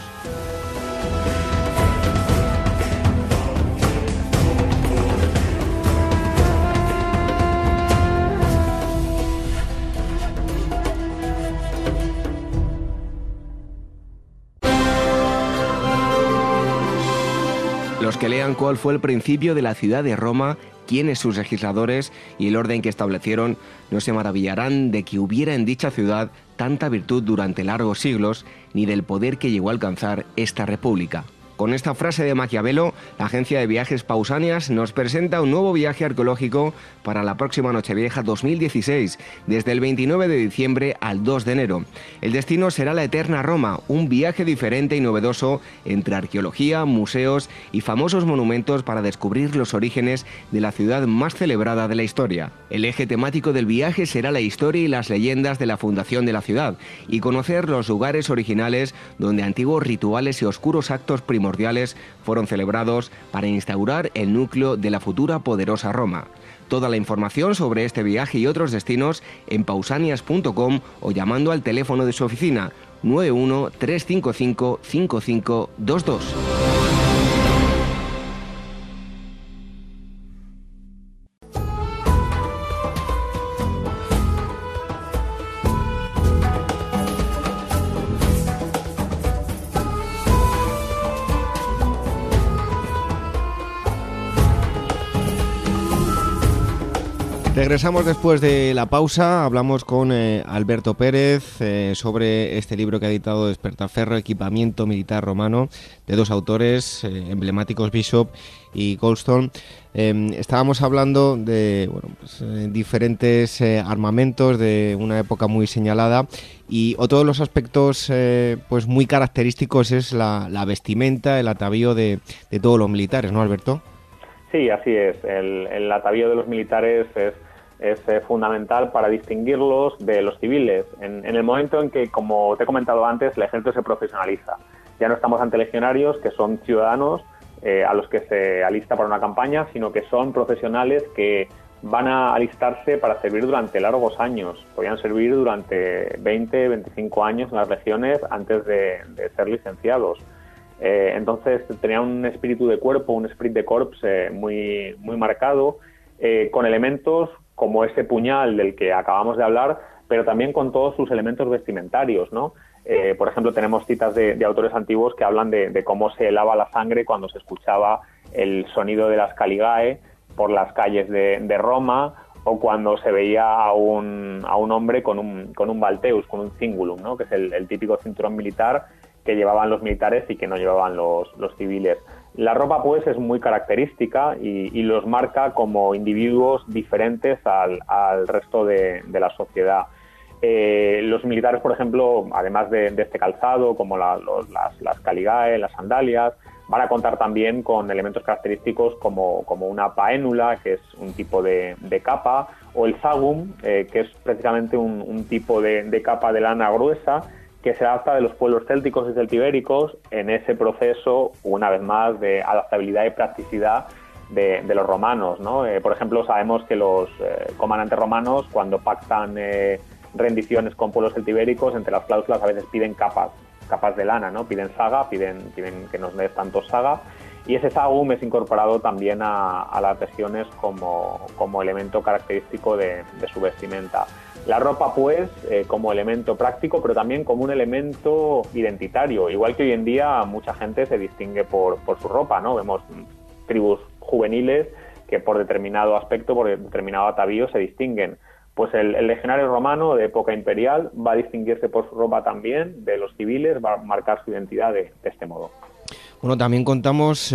Los que lean cuál fue el principio de la ciudad de Roma, quiénes sus legisladores y el orden que establecieron, no se maravillarán de que hubiera en dicha ciudad tanta virtud durante largos siglos, ni del poder que llegó a alcanzar esta república. Con esta frase de Maquiavelo, la agencia de viajes Pausanias nos presenta un nuevo viaje arqueológico para la próxima Nochevieja 2016, desde el 29 de diciembre al 2 de enero. El destino será la eterna Roma, un viaje diferente y novedoso entre arqueología, museos y famosos monumentos para descubrir los orígenes de la ciudad más celebrada de la historia. El eje temático del viaje será la historia y las leyendas de la fundación de la ciudad y conocer los lugares originales donde antiguos rituales y oscuros actos primordiales fueron celebrados para instaurar el núcleo de la futura poderosa Roma. Toda la información sobre este viaje y otros destinos en pausanias.com o llamando al teléfono de su oficina 91 355 5522. Regresamos después de la pausa, hablamos con Alberto Pérez sobre este libro que ha editado Despertaferro, Equipamiento Militar Romano, de dos autores emblemáticos, Bishop y Goldstone. Estábamos hablando de diferentes armamentos de una época muy señalada, y otro de los aspectos pues muy característicos es la vestimenta, el atavío de todos los militares, ¿no, Alberto? Sí, así es. El atavío de los militares es fundamental para distinguirlos de los civiles. En el momento en que, como te he comentado antes, el ejército se profesionaliza. Ya no estamos ante legionarios, que son ciudadanos a los que se alista para una campaña, sino que son profesionales que van a alistarse para servir durante largos años. Podrían servir durante 20, 25 años en las legiones antes de ser licenciados. Entonces tenía un espíritu de cuerpo, un esprit de corps muy, muy marcado, con elementos como ese puñal del que acabamos de hablar, pero también con todos sus elementos vestimentarios, ¿no? Por ejemplo, tenemos citas de autores antiguos que hablan de cómo se helaba la sangre cuando se escuchaba el sonido de las caligae por las calles de Roma, o cuando se veía a un hombre con un balteus, con un cingulum, ¿no? Que es el típico cinturón militar que llevaban los militares y que no llevaban los civiles. La ropa, pues, es muy característica y los marca como individuos diferentes al resto de la sociedad. Los militares, por ejemplo, además de este calzado, como las caligae, las sandalias, van a contar también con elementos característicos como una paénula, que es un tipo de capa, o el sagum, que es precisamente un tipo de capa de lana gruesa, que se adapta de los pueblos célticos y celtibéricos en ese proceso, una vez más, de adaptabilidad y practicidad de los romanos, ¿no? Por ejemplo, sabemos que los comandantes romanos, cuando pactan rendiciones con pueblos celtibéricos, entre las cláusulas a veces piden capas de lana, ¿no? Piden saga, piden que nos des tanto saga, y ese sagum es incorporado también a las regiones como elemento característico de su vestimenta. La ropa, pues, como elemento práctico, pero también como un elemento identitario. Igual que hoy en día mucha gente se distingue por su ropa, ¿no? Vemos tribus juveniles que por determinado aspecto, por determinado atavío se distinguen. Pues el legionario romano de época imperial va a distinguirse por su ropa también de los civiles, va a marcar su identidad de este modo. Bueno, también contamos,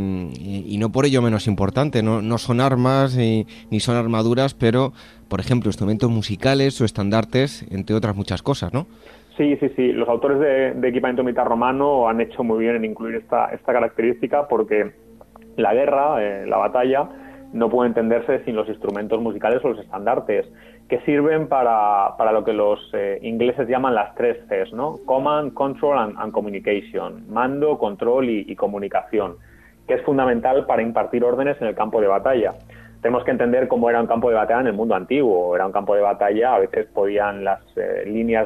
y no por ello menos importante, no son armas ni son armaduras, pero, por ejemplo, instrumentos musicales o estandartes, entre otras muchas cosas, ¿no? Sí. Los autores de equipamiento militar romano han hecho muy bien en incluir esta característica, porque la guerra, la batalla, no puede entenderse sin los instrumentos musicales o los estandartes, que sirven para lo que los ingleses llaman las 3 Cs, ¿no? Command, Control and Communication. Mando, control y comunicación, que es fundamental para impartir órdenes en el campo de batalla. Tenemos que entender cómo era un campo de batalla en el mundo antiguo. Era un campo de batalla, a veces las líneas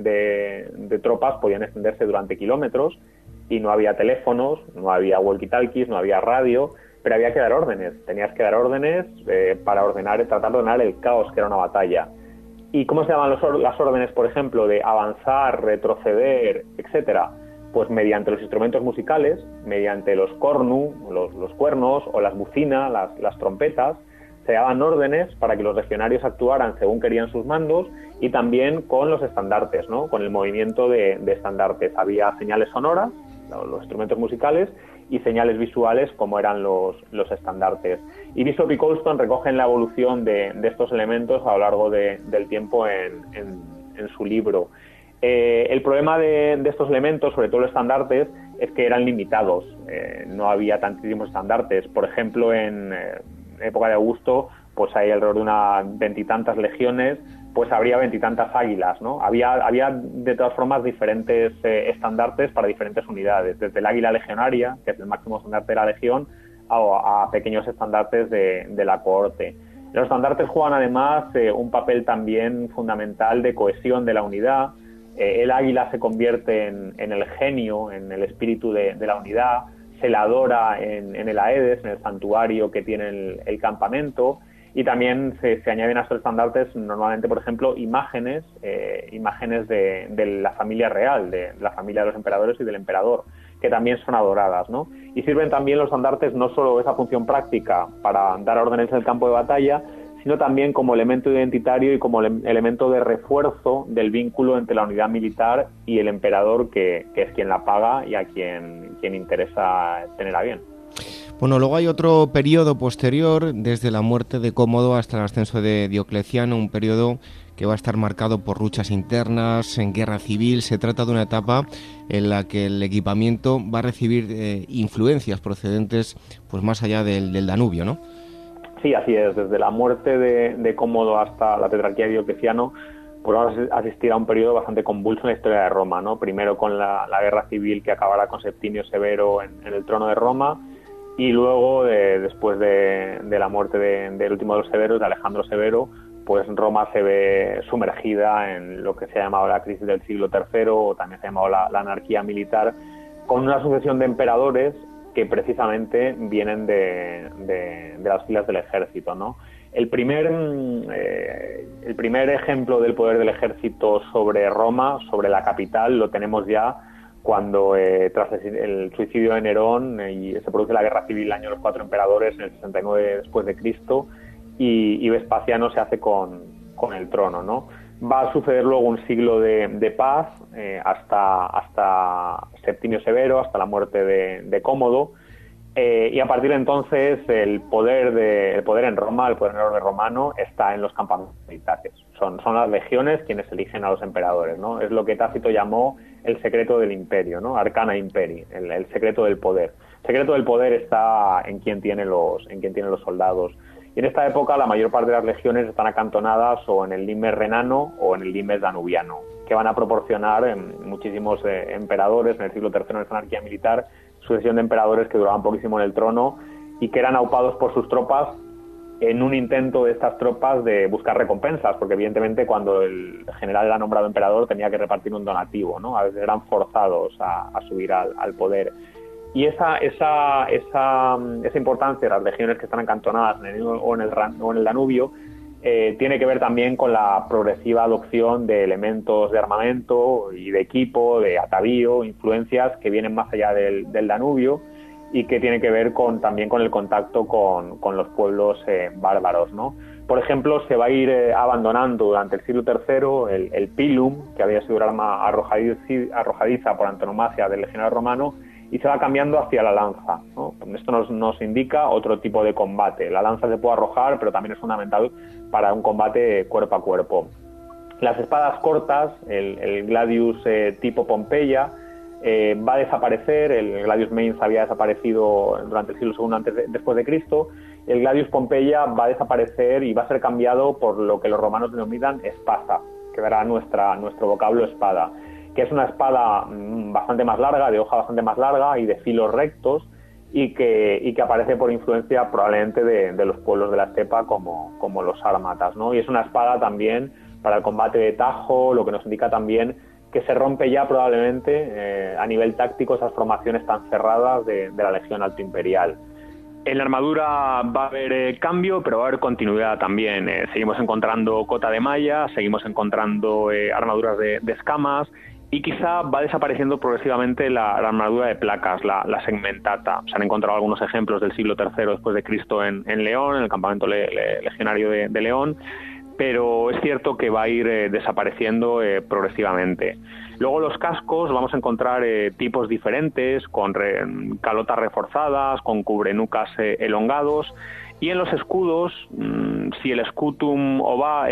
de tropas podían extenderse durante kilómetros y no había teléfonos, no había walkie-talkies, no había radio, pero había que dar órdenes. Tenías que dar órdenes para tratar de ordenar el caos que era una batalla. ¿Y cómo se llaman las órdenes, por ejemplo, de avanzar, retroceder, etcétera? Pues mediante los instrumentos musicales, mediante los cornu, los cuernos, o las bucinas, las trompetas, se daban órdenes para que los legionarios actuaran según querían sus mandos, y también con los estandartes, ¿no? Con el movimiento de estandartes. Había señales sonoras, los instrumentos musicales, y señales visuales como eran los estandartes. Y Bishop y Goldstone recogen la evolución de estos elementos a lo largo del tiempo en su libro. El problema de estos elementos, sobre todo los estandartes, es que eran limitados. No había tantísimos estandartes. Por ejemplo, en época de Augusto, pues hay alrededor de unas 20 y tantas legiones, pues habría 20 y tantas águilas, ¿no? Había de todas formas diferentes estandartes para diferentes unidades, desde el águila legionaria, que es el máximo estandarte de la legión, a pequeños estandartes de la cohorte. Los estandartes juegan además un papel también fundamental de cohesión de la unidad, El águila se convierte en el genio, en el espíritu de la unidad, se la adora en el Aedes, en el santuario que tiene el campamento, y también se añaden a estos estandartes normalmente, por ejemplo, imágenes de la familia real, de la familia de los emperadores y del emperador, que también son adoradas, ¿no? Y sirven también los estandartes no solo esa función práctica para dar órdenes en el campo de batalla, sino también como elemento identitario y como elemento de refuerzo del vínculo entre la unidad militar y el emperador, que es quien la paga y a quien interesa tener a bien. Bueno, luego hay otro periodo posterior, desde la muerte de Cómodo hasta el ascenso de Diocleciano, un periodo que va a estar marcado por luchas internas, en guerra civil. Se trata de una etapa en la que el equipamiento va a recibir influencias procedentes pues más allá del Danubio, ¿no? Sí, así es. Desde la muerte de Cómodo hasta la tetrarquía de Diocleciano, pues vamos a asistir a un periodo bastante convulso en la historia de Roma, ¿no? Primero con la guerra civil que acabará con Septimio Severo en el trono de Roma, y luego, después de la muerte del último de los severos, de Alejandro Severo, pues Roma se ve sumergida en lo que se ha llamado la crisis del siglo III, o también se ha llamado la anarquía militar, con una sucesión de emperadores que precisamente vienen de las filas del ejército, ¿no? El primer ejemplo del poder del ejército sobre Roma, sobre la capital, lo tenemos ya cuando tras el suicidio de Nerón y se produce la guerra civil el año de los 4 emperadores en el 69 después de Cristo, y Vespasiano se hace con el trono, ¿no? Va a suceder luego un siglo de paz hasta Septimio Severo, hasta la muerte de Cómodo, y a partir de entonces el poder en Roma, el poder en el orden romano, está en los campamentos militares. Son las legiones quienes eligen a los emperadores, ¿no? Es lo que Tácito llamó el secreto del imperio, ¿no? Arcana imperi, el secreto del poder. El secreto del poder está en quien tiene los soldados. Y en esta época la mayor parte de las legiones están acantonadas o en el limes renano o en el limes danubiano, que van a proporcionar muchísimos emperadores en el siglo III, en esta anarquía militar, sucesión de emperadores que duraban poquísimo en el trono y que eran aupados por sus tropas en un intento de estas tropas de buscar recompensas, porque evidentemente cuando el general era nombrado emperador tenía que repartir un donativo, ¿no? A veces eran forzados a subir al poder. Y esa importancia de las legiones que están acantonadas en el Danubio tiene que ver también con la progresiva adopción de elementos de armamento y de equipo, de atavío, influencias que vienen más allá del Danubio y que tienen que ver también con el contacto con los pueblos bárbaros, ¿no? Por ejemplo, se va a ir abandonando durante el siglo III el pilum, que había sido un arma arrojadiza por antonomasia del legionario romano, y se va cambiando hacia la lanza, ¿no? Esto nos indica otro tipo de combate. La lanza se puede arrojar, pero también es fundamental para un combate cuerpo a cuerpo. Las espadas cortas, el gladius tipo Pompeya, va a desaparecer. El gladius mains había desaparecido durante el siglo II después de Cristo. El gladius Pompeya va a desaparecer y va a ser cambiado por lo que los romanos denominan espada, que dará nuestro vocablo espada, que es una espada bastante más larga, de hoja bastante más larga y de filos rectos, y que aparece por influencia probablemente de los pueblos de la estepa como los sármatas, ¿no? Y es una espada también para el combate de tajo, lo que nos indica también que se rompe ya probablemente a nivel táctico esas formaciones tan cerradas de la legión alto imperial. En la armadura va a haber cambio, pero va a haber continuidad también. Seguimos encontrando cota de malla, seguimos encontrando armaduras de escamas, y quizá va desapareciendo progresivamente la armadura de placas, la segmentata. Se han encontrado algunos ejemplos del siglo III después de Cristo en León, en el campamento legionario de León, pero es cierto que va a ir desapareciendo progresivamente. Luego los cascos, vamos a encontrar tipos diferentes, con calotas reforzadas, con cubrenucas elongados. Y en los escudos, si el scutum oval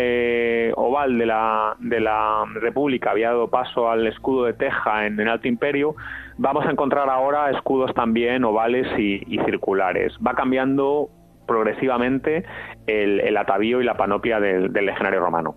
de la República había dado paso al escudo de teja en el Alto Imperio, vamos a encontrar ahora escudos también ovales y circulares. Va cambiando progresivamente el atavío y la panoplia del legionario romano.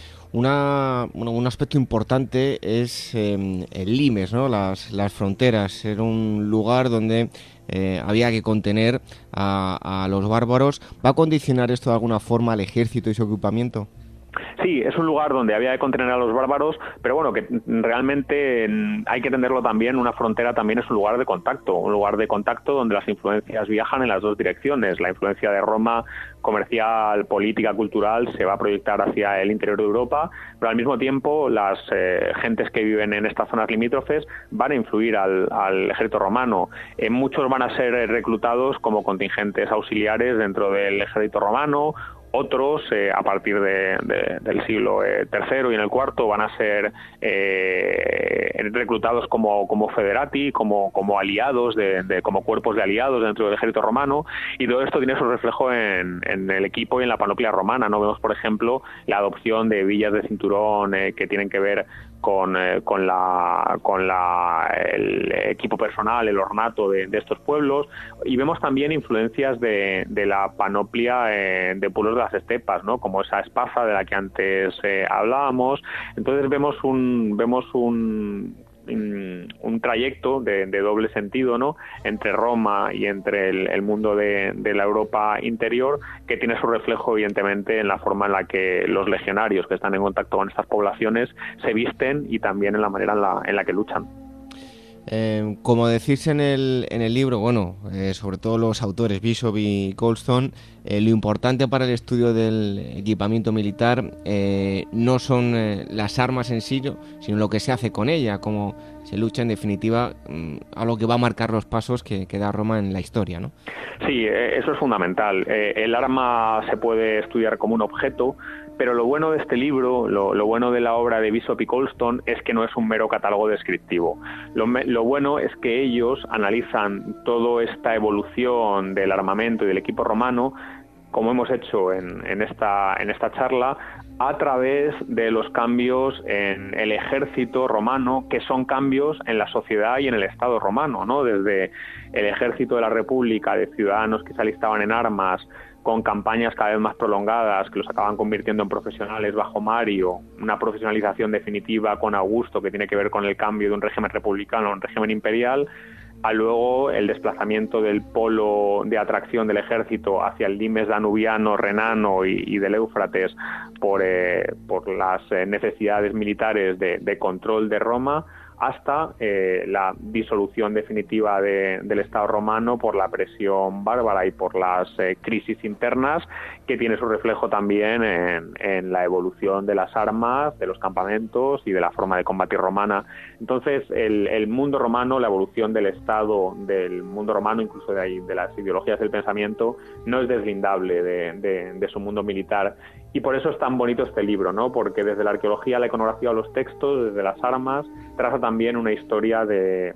Un aspecto importante es el limes, ¿no? Las fronteras. Era un lugar donde había que contener a los bárbaros. ¿Va a condicionar esto de alguna forma al ejército y su equipamiento? Sí, es un lugar donde había de contener a los bárbaros, pero bueno, que realmente hay que entenderlo también, una frontera también es un lugar de contacto donde las influencias viajan en las dos direcciones. La influencia de Roma, comercial, política, cultural, se va a proyectar hacia el interior de Europa, pero al mismo tiempo las gentes que viven en estas zonas limítrofes van a influir al ejército romano. Muchos van a ser reclutados como contingentes auxiliares dentro del ejército romano. Otros, a partir del siglo III y en el IV, van a ser reclutados como federati, como aliados, como cuerpos de aliados dentro del ejército romano, y todo esto tiene su reflejo en el equipo y en la panoplia romana, ¿no? Vemos, por ejemplo, la adopción de villas de cinturón que tienen que ver con el equipo personal, el ornato de estos pueblos, y vemos también influencias de la panoplia de pueblos de las estepas, ¿no? Como esa Espaza de la que antes hablábamos. Entonces vemos un trayecto de doble sentido, ¿no? Entre Roma y entre el mundo de la Europa interior, que tiene su reflejo evidentemente en la forma en la que los legionarios que están en contacto con estas poblaciones se visten y también en la manera en la que luchan. Como decís en el libro, sobre todo los autores Bishop y Colston, lo importante para el estudio del equipamiento militar no son las armas en sí, sino lo que se hace con ella, cómo se lucha, en definitiva, algo que va a marcar los pasos que da Roma en la historia, ¿no? Sí, eso es fundamental. El arma se puede estudiar como un objeto, pero lo bueno de este libro, lo bueno de la obra de Bishop y Colston es que no es un mero catálogo descriptivo. Lo bueno es que ellos analizan toda esta evolución del armamento y del equipo romano, como hemos hecho en esta charla, a través de los cambios en el ejército romano, que son cambios en la sociedad y en el Estado romano, ¿no? Desde el ejército de la República, de ciudadanos que se alistaban en armas, con campañas cada vez más prolongadas que los acaban convirtiendo en profesionales bajo Mario, una profesionalización definitiva con Augusto que tiene que ver con el cambio de un régimen republicano a un régimen imperial, a luego el desplazamiento del polo de atracción del ejército hacia el limes danubiano, renano y del Éufrates por las necesidades militares de control de Roma, hasta la disolución definitiva del Estado romano por la presión bárbara y por las crisis internas, que tiene su reflejo también en la evolución de las armas, de los campamentos y de la forma de combatir romana. Entonces, el mundo romano, la evolución del Estado, del mundo romano, incluso de las ideologías del pensamiento, no es deslindable de su mundo militar. Y por eso es tan bonito este libro, ¿no? Porque desde la arqueología, la iconografía o los textos, desde las armas, traza también una historia de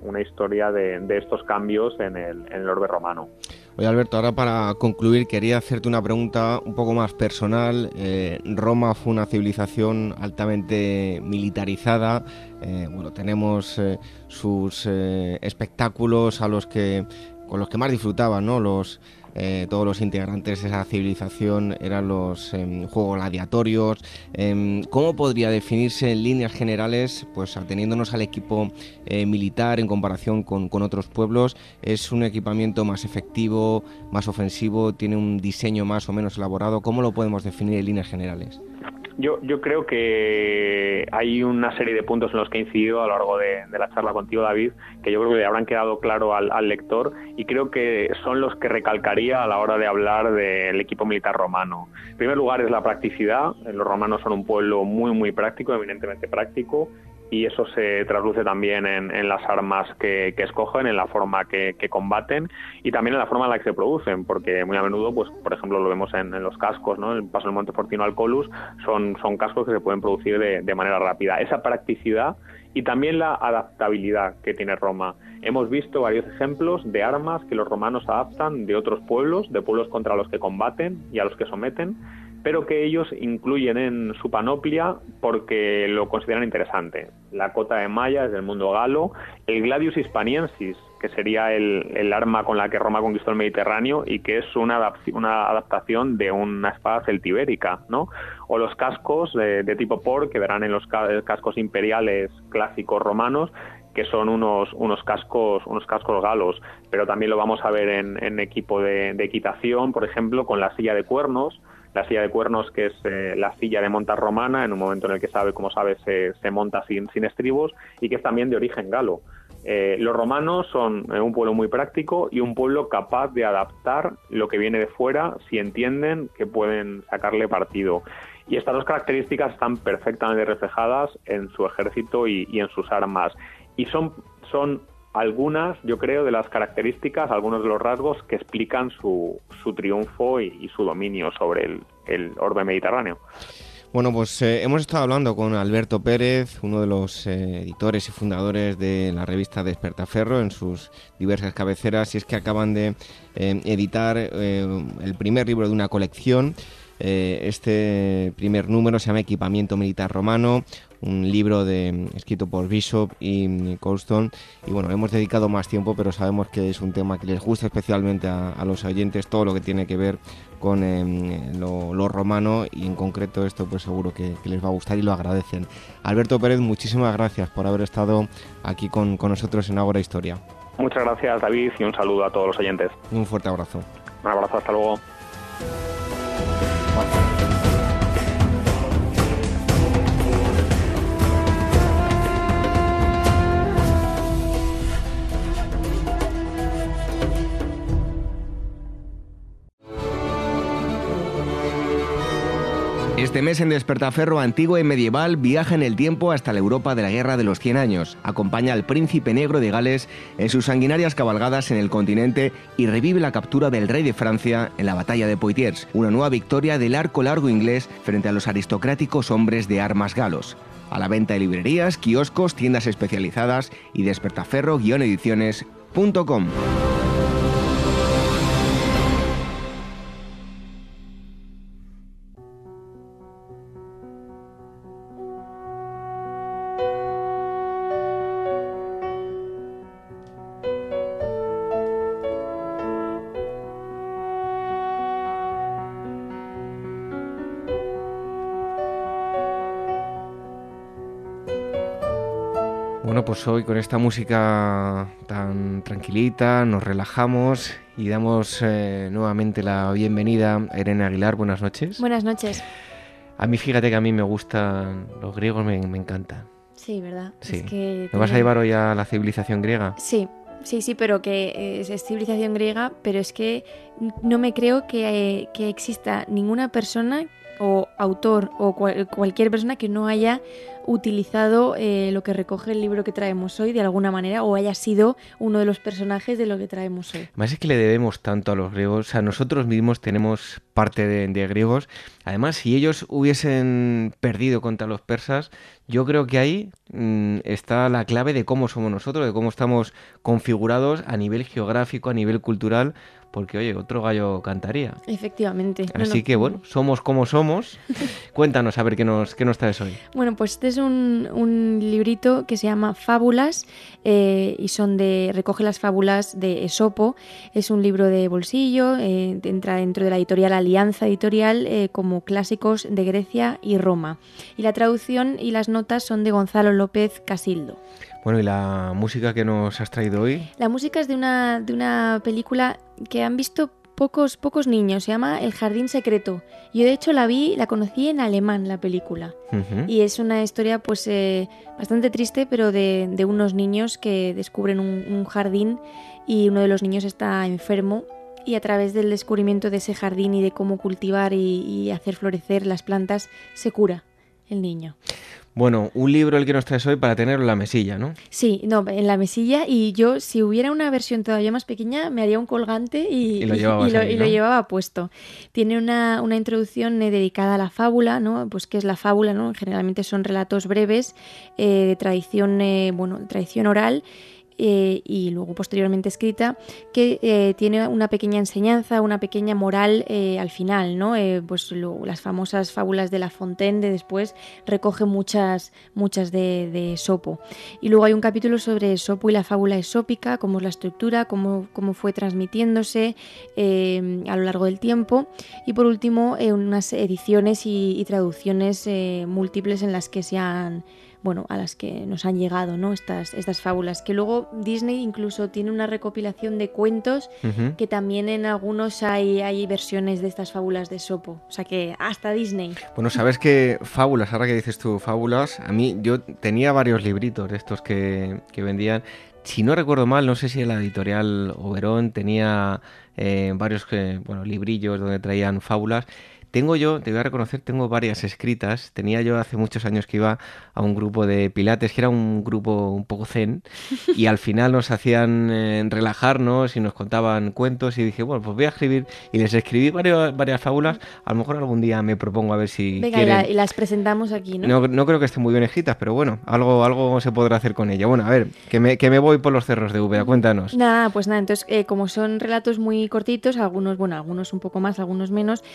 estos cambios en el orbe romano. Oye, Alberto, ahora para concluir quería hacerte una pregunta un poco más personal. Roma fue una civilización altamente militarizada. Tenemos sus espectáculos con los que más disfrutaban, ¿no? Todos los integrantes de esa civilización eran los juegos gladiatorios. ¿Cómo podría definirse en líneas generales, pues ateniéndonos al equipo militar en comparación con otros pueblos? ¿Es un equipamiento más efectivo, más ofensivo, tiene un diseño más o menos elaborado? ¿Cómo lo podemos definir en líneas generales? Yo creo que hay una serie de puntos en los que he incidido a lo largo de la charla contigo, David, que yo creo que le habrán quedado claro al lector, y creo que son los que recalcaría a la hora de hablar del equipo militar romano. En primer lugar es la practicidad. Los romanos son un pueblo muy, muy práctico, eminentemente práctico, y eso se traduce también en las armas que escogen, en la forma que combaten y también en la forma en la que se producen, porque muy a menudo, pues por ejemplo, lo vemos en los cascos, ¿no? El paso del Montefortino al Colus son cascos que se pueden producir de manera rápida. Esa practicidad y también la adaptabilidad que tiene Roma. Hemos visto varios ejemplos de armas que los romanos adaptan de otros pueblos, de pueblos contra los que combaten y a los que someten, pero que ellos incluyen en su panoplia porque lo consideran interesante. La cota de malla es del mundo galo, el gladius hispaniensis, que sería el arma con la que Roma conquistó el Mediterráneo y que es una adaptación de una espada celtibérica, ¿no? O los cascos de tipo por, que verán en los cascos imperiales clásicos romanos, que son unos cascos galos, pero también lo vamos a ver en equipo de equitación, por ejemplo, con la silla de cuernos, la silla de cuernos, que es la silla de monta romana, en un momento en el que, como sabes, se monta sin estribos, y que es también de origen galo. Los romanos son un pueblo muy práctico y un pueblo capaz de adaptar lo que viene de fuera si entienden que pueden sacarle partido. Y estas dos características están perfectamente reflejadas en su ejército y en sus armas. Y son algunas, yo creo, de las características, algunos de los rasgos que explican su triunfo y su dominio sobre el orbe mediterráneo. Bueno, pues hemos estado hablando con Alberto Pérez, uno de los editores y fundadores de la revista Despertaferro, en sus diversas cabeceras, y es que acaban de editar el primer libro de una colección. Este primer número se llama Equipamiento Militar Romano, un libro escrito por Bishop y Colston, y bueno, hemos dedicado más tiempo, pero sabemos que es un tema que les gusta especialmente a los oyentes, todo lo que tiene que ver con lo romano, y en concreto esto pues seguro que les va a gustar y lo agradecen. Alberto Pérez, muchísimas gracias por haber estado aquí con nosotros en Ágora Historia. Muchas gracias, David, y un saludo a todos los oyentes. Un fuerte abrazo. Un abrazo, hasta luego. Este mes en Despertaferro, Antigua y Medieval, viaja en el tiempo hasta la Europa de la Guerra de los 100 años, acompaña al príncipe negro de Gales en sus sanguinarias cabalgadas en el continente y revive la captura del rey de Francia en la batalla de Poitiers, una nueva victoria del arco largo inglés frente a los aristocráticos hombres de armas galos. A la venta de librerías, kioscos, tiendas especializadas y despertaferro-ediciones.com. Bueno, pues hoy con esta música tan tranquilita nos relajamos y damos nuevamente la bienvenida a Irene Aguilar. Buenas noches. Buenas noches. A mí, fíjate que a mí me gustan los griegos, me encantan. Sí, ¿verdad? Sí. Es que ¿Me vas a llevar hoy a la civilización griega? Sí, pero que es civilización griega, pero es que no me creo que exista ninguna persona o autor o cualquier persona que no haya utilizado lo que recoge el libro que traemos hoy de alguna manera, o haya sido uno de los personajes de lo que traemos hoy. Además es que le debemos tanto a los griegos, o sea, nosotros mismos tenemos parte de griegos. Además, si ellos hubiesen perdido contra los persas, yo creo que ahí está la clave de cómo somos nosotros, de cómo estamos configurados a nivel geográfico, a nivel cultural, porque, oye, otro gallo cantaría. Efectivamente. Así que, bueno, somos como somos. Cuéntanos, a ver, ¿qué nos traes hoy? Bueno, pues este es un librito que se llama Fábulas y recoge las fábulas de Esopo. Es un libro de bolsillo, entra dentro de la editorial Alianza Editorial como clásicos de Grecia y Roma. Y la traducción y las notas son de Gonzalo López Casildo. Bueno, ¿y la música que nos has traído hoy? La música es de una película que han visto pocos niños, se llama El Jardín Secreto. Yo de hecho la conocí en alemán, la película. Uh-huh. Y es una historia pues bastante triste, pero de unos niños que descubren un jardín y uno de los niños está enfermo, y a través del descubrimiento de ese jardín y de cómo cultivar y hacer florecer las plantas se cura el niño. Bueno, un libro el que nos traes hoy para tenerlo en la mesilla, ¿no? Sí, en la mesilla, y yo, si hubiera una versión todavía más pequeña, me haría un colgante y lo llevaba puesto. Tiene una introducción dedicada a la fábula, ¿no? Pues ¿qué es la fábula, no? Generalmente son relatos breves de tradición oral, y luego posteriormente escrita, que tiene una pequeña enseñanza, una pequeña moral al final, ¿no? Las famosas fábulas de La Fontaine después recoge muchas de Esopo. Y luego hay un capítulo sobre Esopo y la fábula esópica, cómo es la estructura, cómo fue transmitiéndose a lo largo del tiempo. Y por último, unas ediciones y traducciones múltiples en las que se han bueno, a las que nos han llegado, ¿no? Estas fábulas, que luego Disney incluso tiene una recopilación de cuentos que también en algunos hay versiones de estas fábulas de Esopo, o sea que hasta Disney. Bueno, sabes que fábulas, ahora que dices tú fábulas, a mí yo tenía varios libritos de estos que vendían. Si no recuerdo mal, no sé si la editorial Oberón tenía varios librillos donde traían fábulas. Tengo yo, te voy a reconocer, tengo varias escritas. Tenía yo hace muchos años que iba a un grupo de pilates, que era un grupo un poco zen, y al final nos hacían relajarnos y nos contaban cuentos, y dije, bueno, pues voy a escribir, y les escribí varias fábulas. A lo mejor algún día me propongo a ver si quieren. Y las presentamos aquí, ¿no? No creo que estén muy bien escritas, pero bueno, algo se podrá hacer con ella. Bueno, a ver, que me voy por los cerros de Úbeda, cuéntanos. Nada, entonces, como son relatos muy cortitos, algunos un poco más, algunos menos,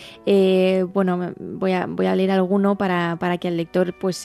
voy a leer alguno para que el lector pues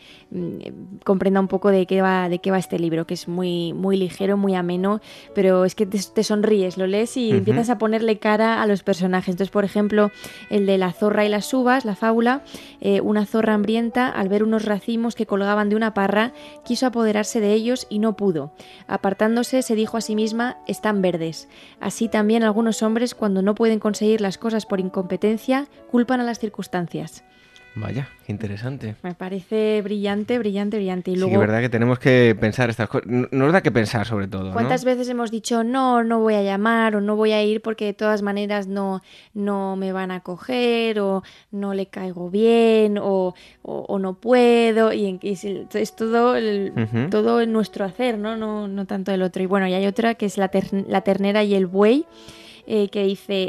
comprenda un poco de qué va este libro, que es muy, muy ligero, muy ameno, pero es que te sonríes, lo lees y empiezas a ponerle cara a los personajes. Entonces, por ejemplo, el de la zorra y las uvas, la fábula, una zorra hambrienta, al ver unos racimos que colgaban de una parra, quiso apoderarse de ellos y no pudo. Apartándose, se dijo a sí misma, están verdes. Así también algunos hombres, cuando no pueden conseguir las cosas por incompetencia, culpan a las circunstancias. Vaya, qué interesante. Me parece brillante. Y luego, sí, verdad que tenemos que pensar estas cosas. Nos da que pensar sobre todo, ¿cuántas veces hemos dicho no voy a llamar o no voy a ir porque de todas maneras no me van a coger o no le caigo bien o no puedo? Y es todo todo en nuestro hacer, no tanto el otro. Y bueno, y hay otra que es la ternera y el buey. Que dice,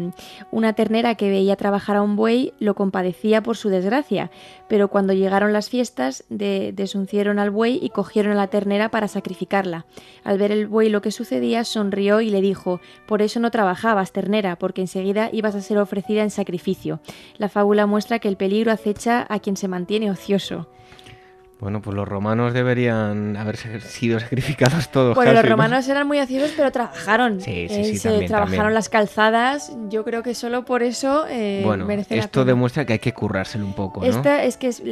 una ternera que veía trabajar a un buey lo compadecía por su desgracia, pero cuando llegaron las fiestas desuncieron al buey y cogieron a la ternera para sacrificarla. Al ver el buey lo que sucedía, sonrió y le dijo, por eso no trabajabas, ternera, porque enseguida ibas a ser ofrecida en sacrificio. La fábula muestra que el peligro acecha a quien se mantiene ocioso. Bueno, pues los romanos deberían haber sido sacrificados todos. Bueno, los romanos eran muy ociosos, pero trabajaron. Sí, trabajaron también. Las calzadas. Yo creo que solo por eso merece la pena. Esto demuestra que hay que currárselo un poco, ¿no? Esta es que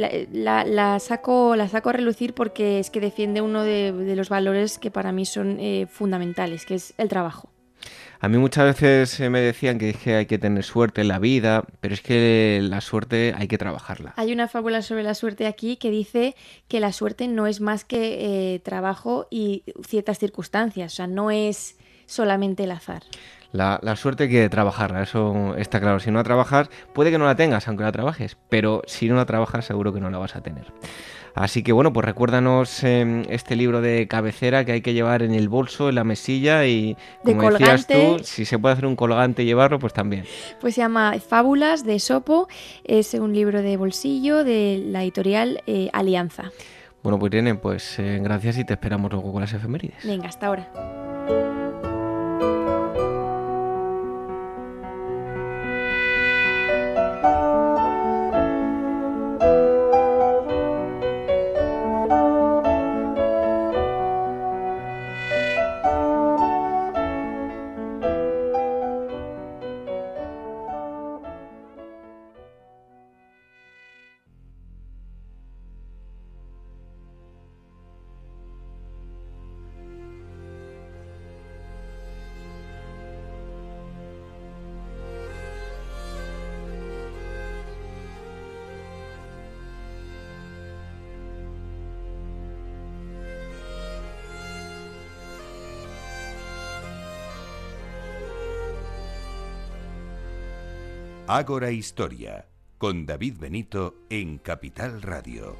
la saco a relucir porque es que defiende uno de los valores que para mí son fundamentales, que es el trabajo. A mí muchas veces me decían que hay que tener suerte en la vida, pero es que la suerte hay que trabajarla. Hay una fábula sobre la suerte aquí que dice que la suerte no es más que trabajo y ciertas circunstancias, o sea, no es solamente el azar. La suerte hay que trabajarla, eso está claro. Si no la trabajas, puede que no la tengas, aunque la trabajes, pero si no la trabajas seguro que no la vas a tener. Así que bueno, pues recuérdanos este libro de cabecera que hay que llevar en el bolso, en la mesilla y, como decías tú, si se puede hacer un colgante y llevarlo, pues también. Pues se llama Fábulas de Esopo, es un libro de bolsillo de la editorial Alianza. Bueno, pues Irene, gracias y te esperamos luego con las efemérides. Venga, hasta ahora. Ágora Historia, con David Benito en Capital Radio.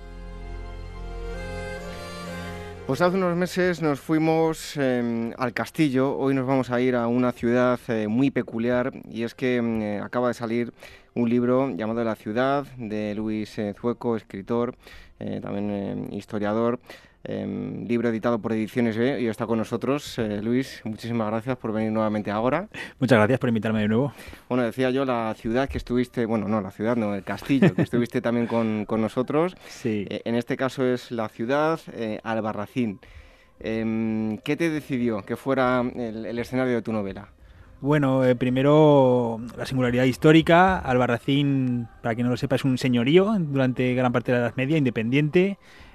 Pues hace unos meses nos fuimos al castillo, hoy nos vamos a ir a una ciudad muy peculiar, y es que acaba de salir un libro llamado La ciudad, de Luis Zueco, escritor, también historiador, libro editado por Ediciones B, y está con nosotros. Luis, muchísimas gracias por venir nuevamente a Ágora. Muchas gracias por invitarme de nuevo. Bueno, decía yo, la ciudad que estuviste, el castillo que estuviste también con nosotros. Sí. En este caso es la ciudad, Albarracín. ¿Qué te decidió que fuera el escenario de tu novela? Bueno, primero la singularidad histórica. Albarracín, para quien no lo sepa, es un señorío durante gran parte de la Edad Media, independiente,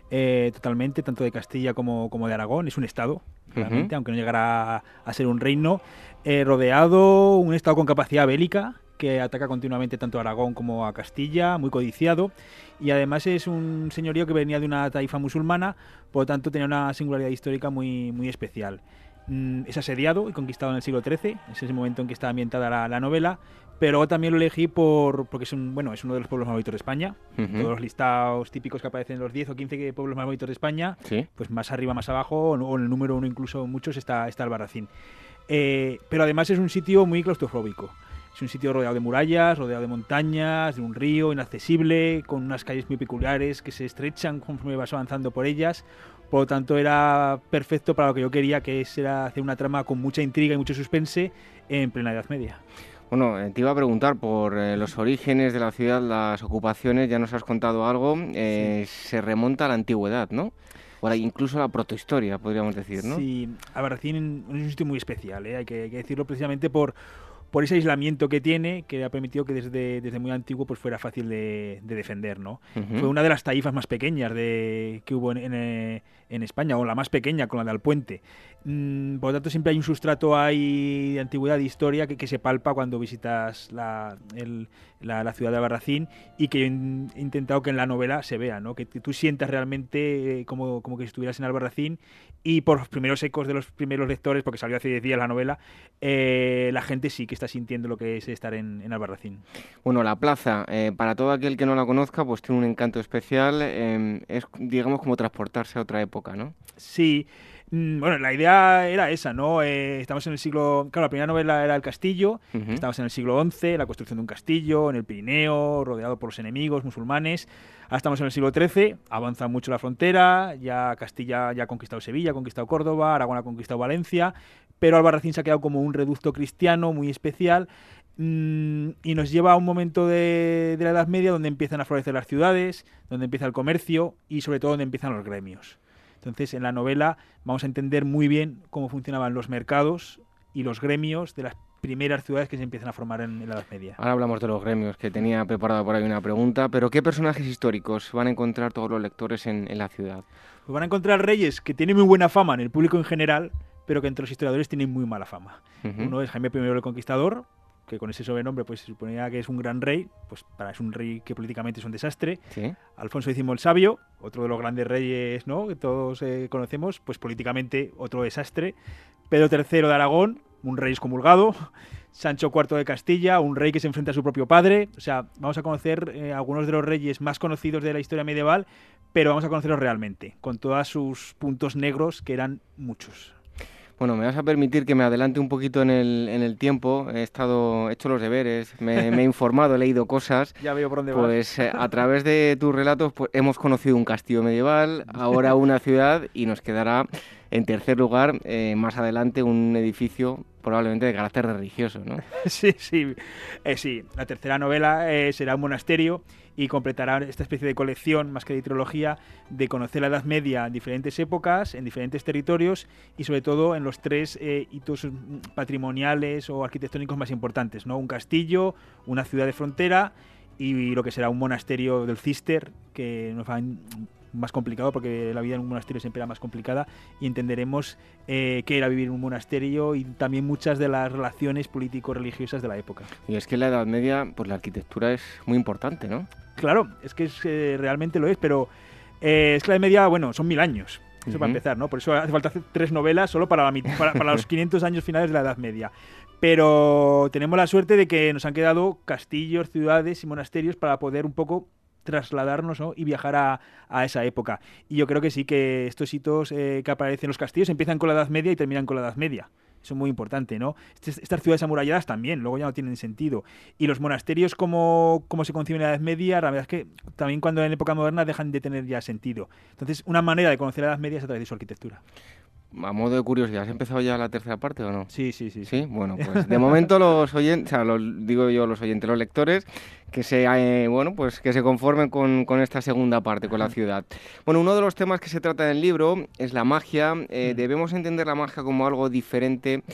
totalmente, tanto de Castilla como de Aragón. Es un estado, realmente, aunque no llegara a ser un reino, rodeado, un estado con capacidad bélica, que ataca continuamente tanto a Aragón como a Castilla, muy codiciado, y además es un señorío que venía de una taifa musulmana, por lo tanto tenía una singularidad histórica muy, muy especial. Es asediado y conquistado en el siglo XIII, es ese momento en que está ambientada la novela, pero también lo elegí porque es uno de los pueblos más bonitos de España. Todos los listados típicos que aparecen en los 10 o 15 pueblos más bonitos de España, ¿sí? Pues más arriba, más abajo, o en el número 1 incluso muchos está Albarracín. Pero además es un sitio muy claustrofóbico. Es un sitio rodeado de murallas, rodeado de montañas, de un río inaccesible, con unas calles muy peculiares que se estrechan conforme vas avanzando por ellas. Por lo tanto, era perfecto para lo que yo quería, que era hacer una trama con mucha intriga y mucho suspense en plena Edad Media. Bueno, te iba a preguntar por los orígenes de la ciudad, las ocupaciones, ya nos has contado algo. Sí. Se remonta a la antigüedad, ¿no? O incluso a la protohistoria, podríamos decir, ¿no? Sí, Albarracín es un sitio muy especial, hay que decirlo, precisamente por ese aislamiento que tiene, que ha permitido que desde muy antiguo pues fuera fácil de defender, ¿no? Fue una de las taifas más pequeñas que hubo en España, o la más pequeña con la de Alpuente. Por lo tanto, siempre hay un sustrato ahí de antigüedad, de historia, que se palpa cuando visitas la ciudad de Albarracín, y que yo he intentado que en la novela se vea, ¿no? Que tú sientas realmente como que estuvieras en Albarracín, y por los primeros ecos de los primeros lectores, porque salió hace 10 días la novela, la gente sí que está sintiendo lo que es estar en Albarracín. Bueno, la plaza, para todo aquel que no la conozca, pues tiene un encanto especial, es, digamos, como transportarse a otra época, ¿no? Sí. Bueno, la idea era esa, ¿no? Estamos en el siglo... Claro, la primera novela era El Castillo, estamos en el siglo XI, la construcción de un castillo en el Pirineo, rodeado por los enemigos musulmanes. Ahora estamos en el siglo XIII, avanza mucho la frontera, ya Castilla ya ha conquistado Sevilla, ha conquistado Córdoba, Aragón ha conquistado Valencia, pero Albarracín se ha quedado como un reducto cristiano muy especial, y nos lleva a un momento de la Edad Media donde empiezan a florecer las ciudades, donde empieza el comercio y sobre todo donde empiezan los gremios. Entonces, en la novela vamos a entender muy bien cómo funcionaban los mercados y los gremios de las primeras ciudades que se empiezan a formar en la Edad Media. Ahora hablamos de los gremios, que tenía preparado por ahí una pregunta, pero ¿qué personajes históricos van a encontrar todos los lectores en la ciudad? Pues van a encontrar reyes que tienen muy buena fama en el público en general, pero que entre los historiadores tienen muy mala fama. Uno es Jaime I el Conquistador, que con ese sobrenombre pues se suponía que es un gran rey, pues es un rey que políticamente es un desastre. ¿Sí? Alfonso X el Sabio, otro de los grandes reyes, ¿no?, que todos conocemos, pues políticamente otro desastre. Pedro III de Aragón, un rey excomulgado. Sancho IV de Castilla, un rey que se enfrenta a su propio padre. O sea, vamos a conocer algunos de los reyes más conocidos de la historia medieval, pero vamos a conocerlos realmente, con todos sus puntos negros, que eran muchos. Bueno, me vas a permitir que me adelante un poquito en el tiempo. He hecho los deberes, me he informado, he leído cosas. Ya veo por dónde vas. Pues a través de tus relatos pues, hemos conocido un castillo medieval, ahora una ciudad, y nos quedará en tercer lugar, más adelante, un edificio probablemente de carácter religioso, ¿no? Sí. La tercera novela será un monasterio y completará esta especie de colección, más que de trilogía, de conocer la Edad Media en diferentes épocas, en diferentes territorios y sobre todo en los 3 hitos patrimoniales o arquitectónicos más importantes, ¿no? Un castillo, una ciudad de frontera y lo que será un monasterio del Cister, que nos va más complicado porque la vida en un monasterio siempre era más complicada, y entenderemos qué era vivir en un monasterio y también muchas de las relaciones político-religiosas de la época. Y es que en la Edad Media pues la arquitectura es muy importante, ¿no? Claro, es que realmente lo es, pero es que la Edad Media, bueno, son 1000 años. Eso para empezar, ¿no? Por eso hace falta hacer 3 novelas solo para los 500 años finales de la Edad Media. Pero tenemos la suerte de que nos han quedado castillos, ciudades y monasterios para poder un poco trasladarnos, ¿no?, y viajar a esa época. Y yo creo que sí, que estos hitos que aparecen en los castillos empiezan con la Edad Media y terminan con la Edad Media. Eso es muy importante, ¿no? Estas ciudades amuralladas también, luego ya no tienen sentido. Y los monasterios, como se conciben en la Edad Media, la verdad es que también cuando en la época moderna dejan de tener ya sentido. Entonces, una manera de conocer la Edad Media es a través de su arquitectura. A modo de curiosidad, ¿has empezado ya la tercera parte o no? Sí. ¿Sí? Bueno, pues de momento los oyentes, o sea, los oyentes, los lectores, que se conformen con esta segunda parte, con la ciudad. Bueno, uno de los temas que se trata en el libro es la magia. Debemos entender la magia como algo diferente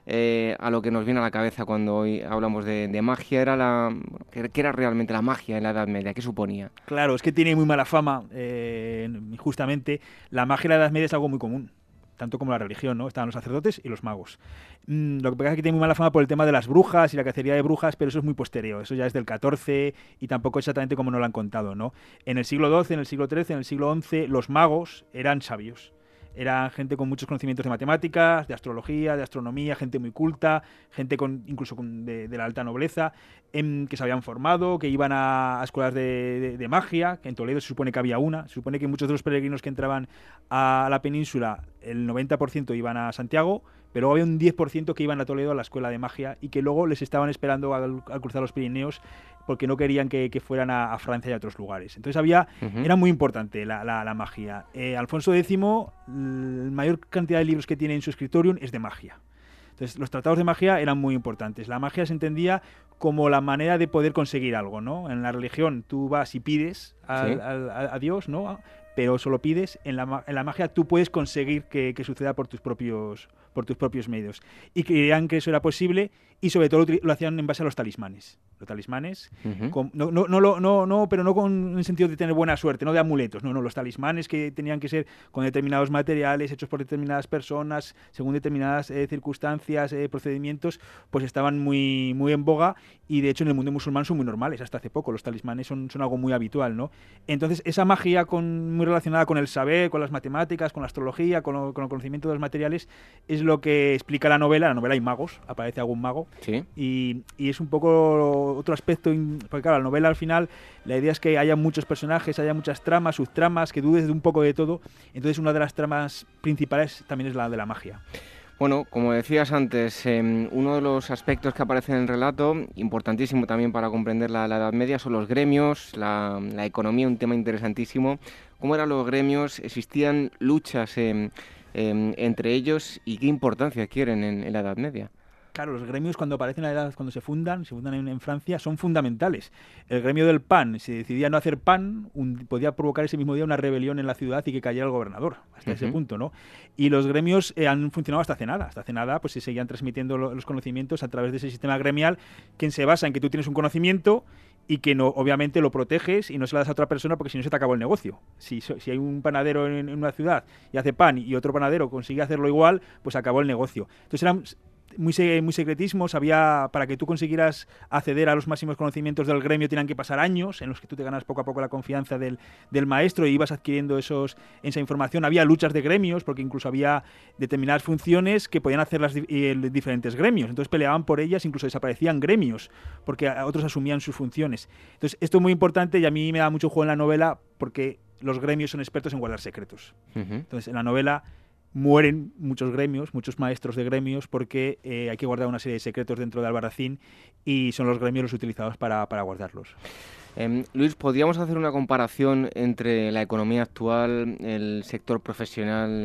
a lo que nos viene a la cabeza cuando hoy hablamos de magia, ¿qué era realmente la magia en la Edad Media? ¿Qué suponía? Claro, es que tiene muy mala fama. Justamente, la magia en la Edad Media es algo muy común, tanto como la religión, ¿no? Estaban los sacerdotes y los magos. Lo que pasa es que tiene muy mala fama por el tema de las brujas y la cacería de brujas, pero eso es muy posterior, eso ya es del XIV y tampoco exactamente como nos lo han contado, ¿no? En el siglo XII, en el siglo XIII, en el siglo XI, los magos eran sabios. Era gente con muchos conocimientos de matemáticas, de astrología, de astronomía, gente muy culta, gente incluso de la alta nobleza, que se habían formado, que iban a escuelas de magia, que en Toledo se supone que había una. Se supone que muchos de los peregrinos que entraban a la península, el 90% iban a Santiago, pero luego había un 10% que iban a Toledo a la escuela de magia y que luego les estaban esperando al cruzar los Pirineos porque no querían que fueran a Francia y a otros lugares. Entonces era muy importante la magia. Alfonso X, la mayor cantidad de libros que tiene en su escritorium es de magia. Entonces, los tratados de magia eran muy importantes. La magia se entendía como la manera de poder conseguir algo, ¿no? En la religión tú vas y pides a Dios, ¿no? Pero solo pides. En la magia tú puedes conseguir que suceda por tus propios medios. Y creían que eso era posible y sobre todo lo hacían en base a los talismanes. Los talismanes, pero no con el sentido de tener buena suerte, no de amuletos, no, los talismanes que tenían que ser con determinados materiales, hechos por determinadas personas, según determinadas circunstancias, procedimientos, pues estaban muy, muy en boga y de hecho en el mundo musulmán son muy normales, hasta hace poco, los talismanes son algo muy habitual, ¿no? Entonces esa magia muy relacionada con el saber, con las matemáticas, con la astrología, con el conocimiento de los materiales, es lo que explica la novela. La novela hay magos, aparece algún mago, ¿sí? y es un poco otro aspecto, porque claro, la novela al final, la idea es que haya muchos personajes, haya muchas tramas, subtramas, que dudes de un poco de todo. Entonces una de las tramas principales también es la de la magia. Bueno, como decías antes, uno de los aspectos que aparece en el relato, importantísimo también para comprender la Edad Media, son los gremios, la economía, un tema interesantísimo. ¿Cómo eran los gremios? ¿Existían luchas entre ellos y qué importancia adquieren en la Edad Media? Claro, los gremios cuando aparecen en la edad, cuando se fundan en Francia, son fundamentales. El gremio del pan, si decidía no hacer pan, podía provocar ese mismo día una rebelión en la ciudad y que cayera el gobernador, hasta ese punto, ¿no? Y los gremios han funcionado hasta hace nada, pues se seguían transmitiendo los conocimientos a través de ese sistema gremial que se basa en que tú tienes un conocimiento y que no, obviamente lo proteges y no se lo das a otra persona porque si no se te acabó el negocio. Si hay un panadero en una ciudad y hace pan y otro panadero consigue hacerlo igual, pues acabó el negocio. Entonces eran muy secretismos, para que tú consiguieras acceder a los máximos conocimientos del gremio tenían que pasar años en los que tú te ganas poco a poco la confianza del maestro y ibas adquiriendo esa información. Había luchas de gremios porque incluso había determinadas funciones que podían hacer diferentes gremios, entonces peleaban por ellas, incluso desaparecían gremios porque otros asumían sus funciones. Entonces esto es muy importante y a mí me da mucho juego en la novela porque los gremios son expertos en guardar secretos. Entonces en la novela mueren muchos gremios, muchos maestros de gremios, porque hay que guardar una serie de secretos dentro de Albarracín y son los gremios los utilizados para guardarlos. Luis, ¿podríamos hacer una comparación entre la economía actual, el sector profesional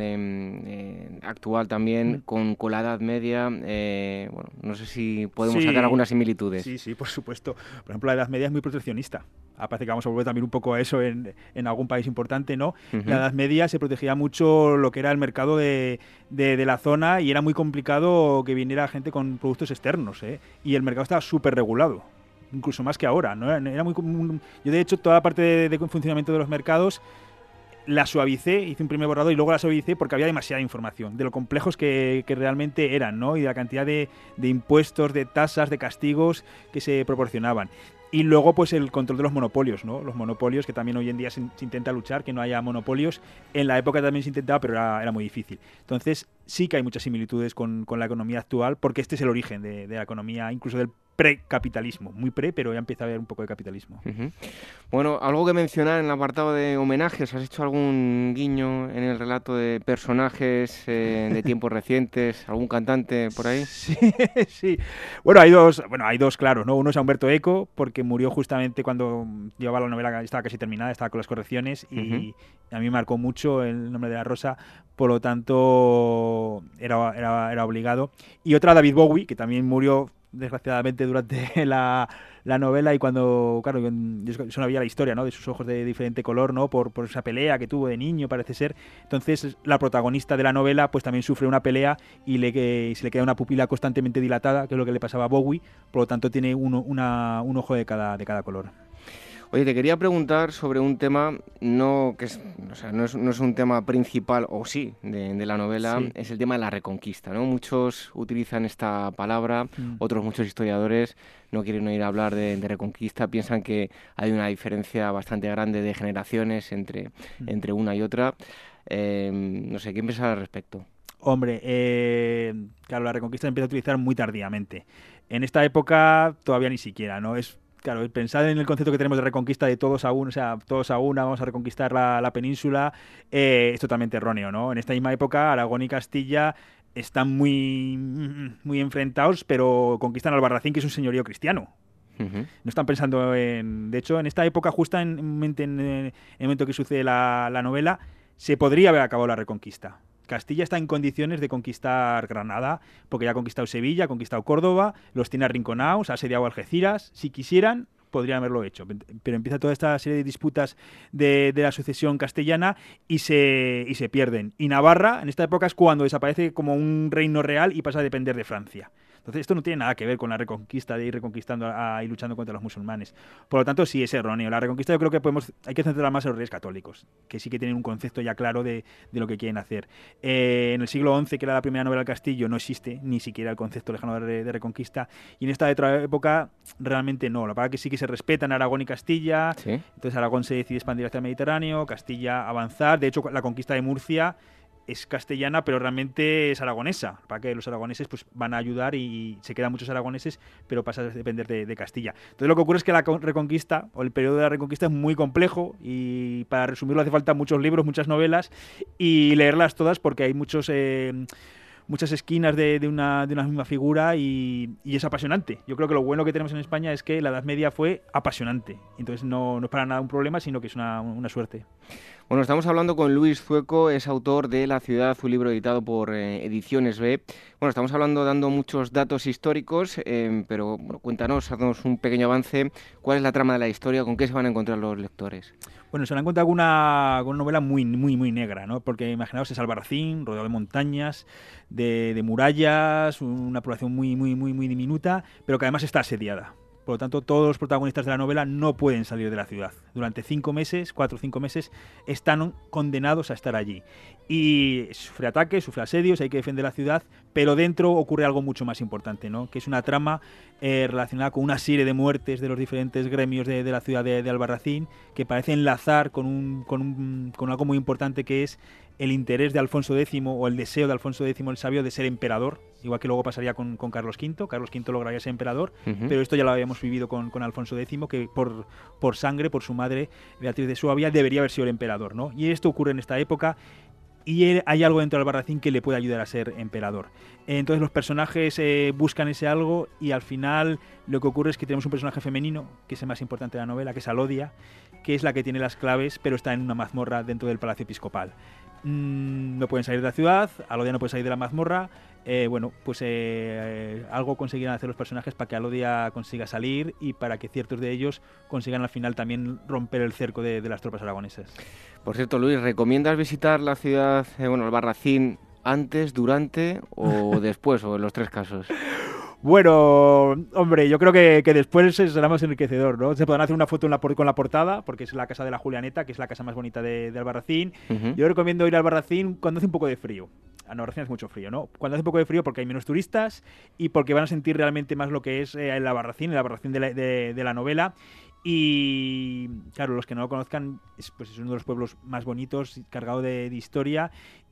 actual también, con la Edad Media? Bueno, no sé si podemos sacar algunas similitudes. Sí, por supuesto. Por ejemplo, la Edad Media es muy proteccionista. Parece que vamos a volver también un poco a eso en algún país importante, ¿no? En la Edad Media se protegía mucho lo que era el mercado de la zona y era muy complicado que viniera gente con productos externos, ¿eh? Y el mercado estaba súper regulado, incluso más que ahora, ¿no? Era muy común. Yo, de hecho, toda la parte de funcionamiento de los mercados la suavicé, hice un primer borrador y luego la suavicé porque había demasiada información de lo complejos que realmente eran, ¿no? Y de la cantidad de impuestos, de tasas, de castigos que se proporcionaban. Y luego, pues, el control de los monopolios, ¿no? Los monopolios, que también hoy en día se intenta luchar, que no haya monopolios. En la época también se intentaba, pero era muy difícil. Entonces, sí que hay muchas similitudes con la economía actual, porque este es el origen de la economía, incluso del precapitalismo. Muy pero ya empieza a haber un poco de capitalismo. Bueno, algo que mencionar en el apartado de homenajes. ¿Has hecho algún guiño en el relato de personajes de tiempos recientes? ¿Algún cantante por ahí? Sí. Bueno, hay dos claros, ¿no? Uno es a Umberto Eco, porque murió justamente cuando llevaba la novela, estaba casi terminada, estaba con las correcciones y a mí me marcó mucho El nombre de la rosa, por lo tanto era obligado. Y otra, David Bowie, que también murió desgraciadamente, durante la novela, y cuando, claro, yo no había la historia, ¿no?, de sus ojos de diferente color, ¿no?, por esa pelea que tuvo de niño, parece ser. Entonces, la protagonista de la novela pues también sufre una pelea y se le queda una pupila constantemente dilatada, que es lo que le pasaba a Bowie, por lo tanto tiene un ojo de cada color. Oye, te quería preguntar sobre un tema no es un tema principal, o sí, de la novela, sí. Es el tema de la Reconquista, ¿no? Muchos utilizan esta palabra, otros muchos historiadores no quieren oír hablar de Reconquista, piensan que hay una diferencia bastante grande de generaciones entre una y otra. No sé, ¿qué piensas al respecto? Hombre, claro, la Reconquista se empieza a utilizar muy tardíamente. En esta época todavía ni siquiera, ¿no? Claro, pensar en el concepto que tenemos de reconquista de todos a uno, o sea, todos a una, vamos a reconquistar la península, es totalmente erróneo, ¿no? En esta misma época, Aragón y Castilla están muy enfrentados, pero conquistan Albarracín, que es un señorío cristiano. No están pensando en... De hecho, en esta época, justo en el momento que sucede la novela, se podría haber acabado la reconquista. Castilla está en condiciones de conquistar Granada, porque ya ha conquistado Sevilla, ha conquistado Córdoba, los tiene arrinconados, ha asediado Algeciras. Si quisieran, podrían haberlo hecho. Pero empieza toda esta serie de disputas de la sucesión castellana y se pierden. Y Navarra, en esta época, es cuando desaparece como un reino real y pasa a depender de Francia. Entonces, esto no tiene nada que ver con la reconquista de ir reconquistando y luchando contra los musulmanes. Por lo tanto, sí es erróneo. La reconquista yo creo que hay que centrarla más en los reyes católicos, que sí que tienen un concepto ya claro de lo que quieren hacer. En el siglo XI, que era la primera novela del Castillo, no existe ni siquiera el concepto lejano de reconquista. Y en esta otra época, realmente no. La verdad que sí que se respetan Aragón y Castilla. ¿Sí? Entonces, Aragón se decide expandir hacia el Mediterráneo, Castilla avanzar. De hecho, la conquista de Murcia es castellana, pero realmente es aragonesa, para que los aragoneses pues van a ayudar y se quedan muchos aragoneses, pero pasa a depender de Castilla. Entonces lo que ocurre es que la reconquista, o el periodo de la reconquista, es muy complejo, y para resumirlo hace falta muchos libros, muchas novelas, y leerlas todas, porque hay muchas esquinas de una misma figura, y es apasionante. Yo creo que lo bueno que tenemos en España es que la Edad Media fue apasionante, entonces no es para nada un problema, sino que es una suerte. Bueno, estamos hablando con Luis Zueco, es autor de La Ciudad, un libro editado por Ediciones B. Bueno, estamos dando muchos datos históricos, pero bueno, cuéntanos, haznos un pequeño avance. ¿Cuál es la trama de la historia? ¿Con qué se van a encontrar los lectores? Bueno, se van a encontrar con una novela muy negra, ¿no? Porque imaginaos, es Albarracín, rodeado de montañas, de murallas, una población muy diminuta, pero que además está asediada. Por lo tanto, todos los protagonistas de la novela no pueden salir de la ciudad. Durante 4 o 5 meses, están condenados a estar allí. Y sufre ataques, sufre asedios, hay que defender la ciudad, pero dentro ocurre algo mucho más importante, ¿no? Que es una trama relacionada con una serie de muertes de los diferentes gremios de la ciudad de Albarracín, que parece enlazar con algo muy importante, que es el interés de Alfonso X, o el deseo de Alfonso X el Sabio de ser emperador, igual que luego pasaría con Carlos V. Carlos V lograría ser emperador, pero esto ya lo habíamos vivido con Alfonso X, que por sangre, por su madre Beatriz de Suabia, debería haber sido el emperador, ¿no? Y esto ocurre en esta época, y hay algo dentro de Albarracín que le puede ayudar a ser emperador. Entonces los personajes buscan ese algo, y al final lo que ocurre es que tenemos un personaje femenino, que es el más importante de la novela, que es Alodia, que es la que tiene las claves, pero está en una mazmorra dentro del Palacio Episcopal. No pueden salir de la ciudad, Alodia no puede salir de la mazmorra. Algo conseguirán hacer los personajes para que Alodia consiga salir, y para que ciertos de ellos consigan al final también romper el cerco de las tropas aragonesas. Por cierto, Luis, ¿recomiendas visitar la ciudad, Albarracín, antes, durante o después, o en los tres casos? Bueno, hombre, yo creo que después será más enriquecedor, ¿no? Se podrán hacer una foto con la portada, porque es la casa de la Julianeta, que es la casa más bonita de Albarracín. Yo recomiendo ir a Albarracín cuando hace un poco de frío. Albarracín hace mucho frío, ¿no? Cuando hace un poco de frío, porque hay menos turistas y porque van a sentir realmente más lo que es el Albarracín de la novela. Y claro, los que no lo conozcan, es uno de los pueblos más bonitos, cargado de historia.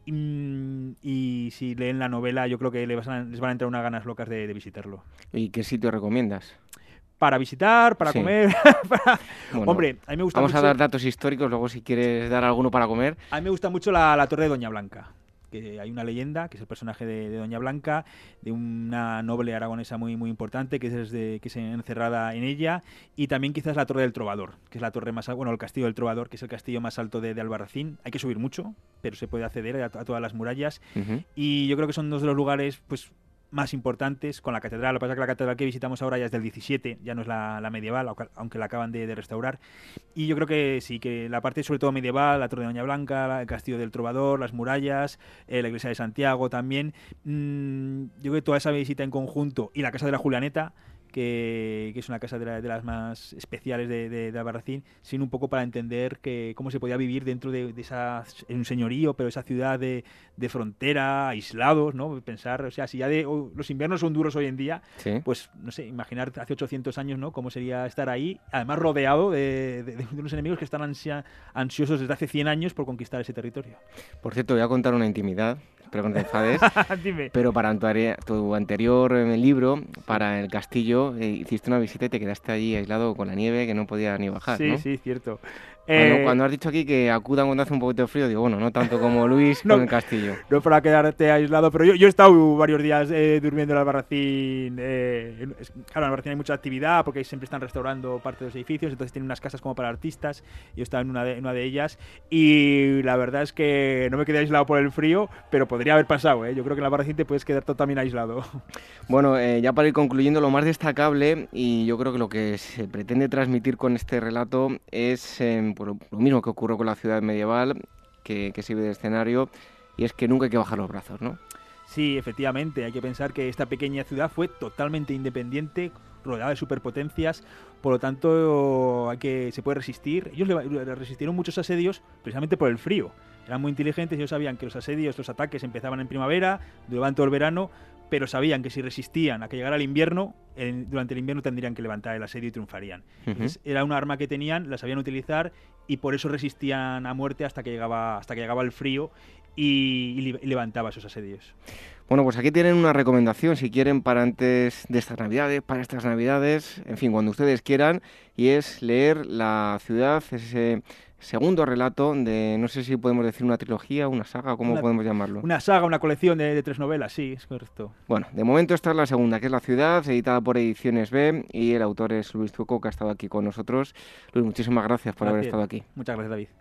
Y si leen la novela, yo creo que les van a entrar unas ganas locas de visitarlo. ¿Y qué sitio recomiendas? Para visitar, para comer. Bueno, hombre, a mí me gusta vamos mucho... a dar datos históricos, luego si quieres dar alguno para comer. A mí me gusta mucho la Torre de Doña Blanca, que hay una leyenda, que es el personaje de Doña Blanca, de una noble aragonesa muy importante, que es encerrada en ella, y también quizás la Torre del Trovador, que es la torre más el Castillo del Trovador, que es el castillo más alto de Albarracín. Hay que subir mucho, pero se puede acceder a todas las murallas, y yo creo que son dos de los lugares, pues más importantes, con la catedral. Lo que pasa es que la catedral que visitamos ahora ya es del 17, ya no es la medieval, aunque la acaban de restaurar. Y yo creo que sí, que la parte sobre todo medieval, la Torre de Doña Blanca, el Castillo del Trovador, las murallas, la Iglesia de Santiago también, yo creo que toda esa visita en conjunto, y la Casa de la Julianeta, que es una casa de las más especiales de Albarracín, sino un poco para entender cómo se podía vivir dentro de un señorío, pero esa ciudad de frontera, aislados, ¿no? Pensar, o sea, si ya los inviernos son duros hoy en día, ¿sí? Pues, no sé, imaginar hace 800 años, ¿no? Cómo sería estar ahí, además rodeado de unos enemigos que están ansiosos desde hace 100 años por conquistar ese territorio. Por cierto, voy a contar una intimidad, espero que no te enfades. Dime. Pero para tu anterior libro, para el castillo, hiciste una visita y te quedaste allí aislado con la nieve, que no podía ni bajar, sí, ¿no? Sí, cierto. Cuando has dicho aquí que acudan cuando hace un poquito de frío, digo, bueno, no tanto como Luis con el castillo. No para quedarte aislado, pero yo he estado varios días durmiendo en Albarracín. Claro, en Albarracín hay mucha actividad porque siempre están restaurando parte de los edificios, entonces tienen unas casas como para artistas. Yo estaba en una de ellas y la verdad es que no me quedé aislado por el frío, pero podría haber pasado, ¿eh? Yo creo que en Albarracín te puedes quedar totalmente aislado. Bueno, ya para ir concluyendo, lo más destacable, y yo creo que lo que se pretende transmitir con este relato es lo mismo que ocurrió con la ciudad medieval, que sirve de escenario, y es que nunca hay que bajar los brazos, ¿no? Sí, efectivamente, hay que pensar que esta pequeña ciudad fue totalmente independiente, rodeada de superpotencias, por lo tanto se puede resistir. Ellos le resistieron muchos asedios precisamente por el frío. Eran muy inteligentes, ellos sabían que los asedios, los ataques empezaban en primavera, duraban todo el verano, pero sabían que si resistían a que llegara el invierno, durante el invierno tendrían que levantar el asedio y triunfarían. Entonces, era un arma que tenían, la sabían utilizar y por eso resistían a muerte hasta que llegaba el frío y levantaba esos asedios. Bueno, pues aquí tienen una recomendación, si quieren, para antes de estas Navidades, para estas Navidades, en fin, cuando ustedes quieran, y es leer La ciudad, ese segundo relato de, no sé si podemos decir una trilogía, una saga, ¿cómo podemos llamarlo? Una saga, una colección de 3 novelas, sí, es correcto. Bueno, de momento esta es la segunda, que es La ciudad, editada por Ediciones B, y el autor es Luis Zucco, que ha estado aquí con nosotros. Luis, muchísimas gracias por haber estado aquí. Muchas gracias, David.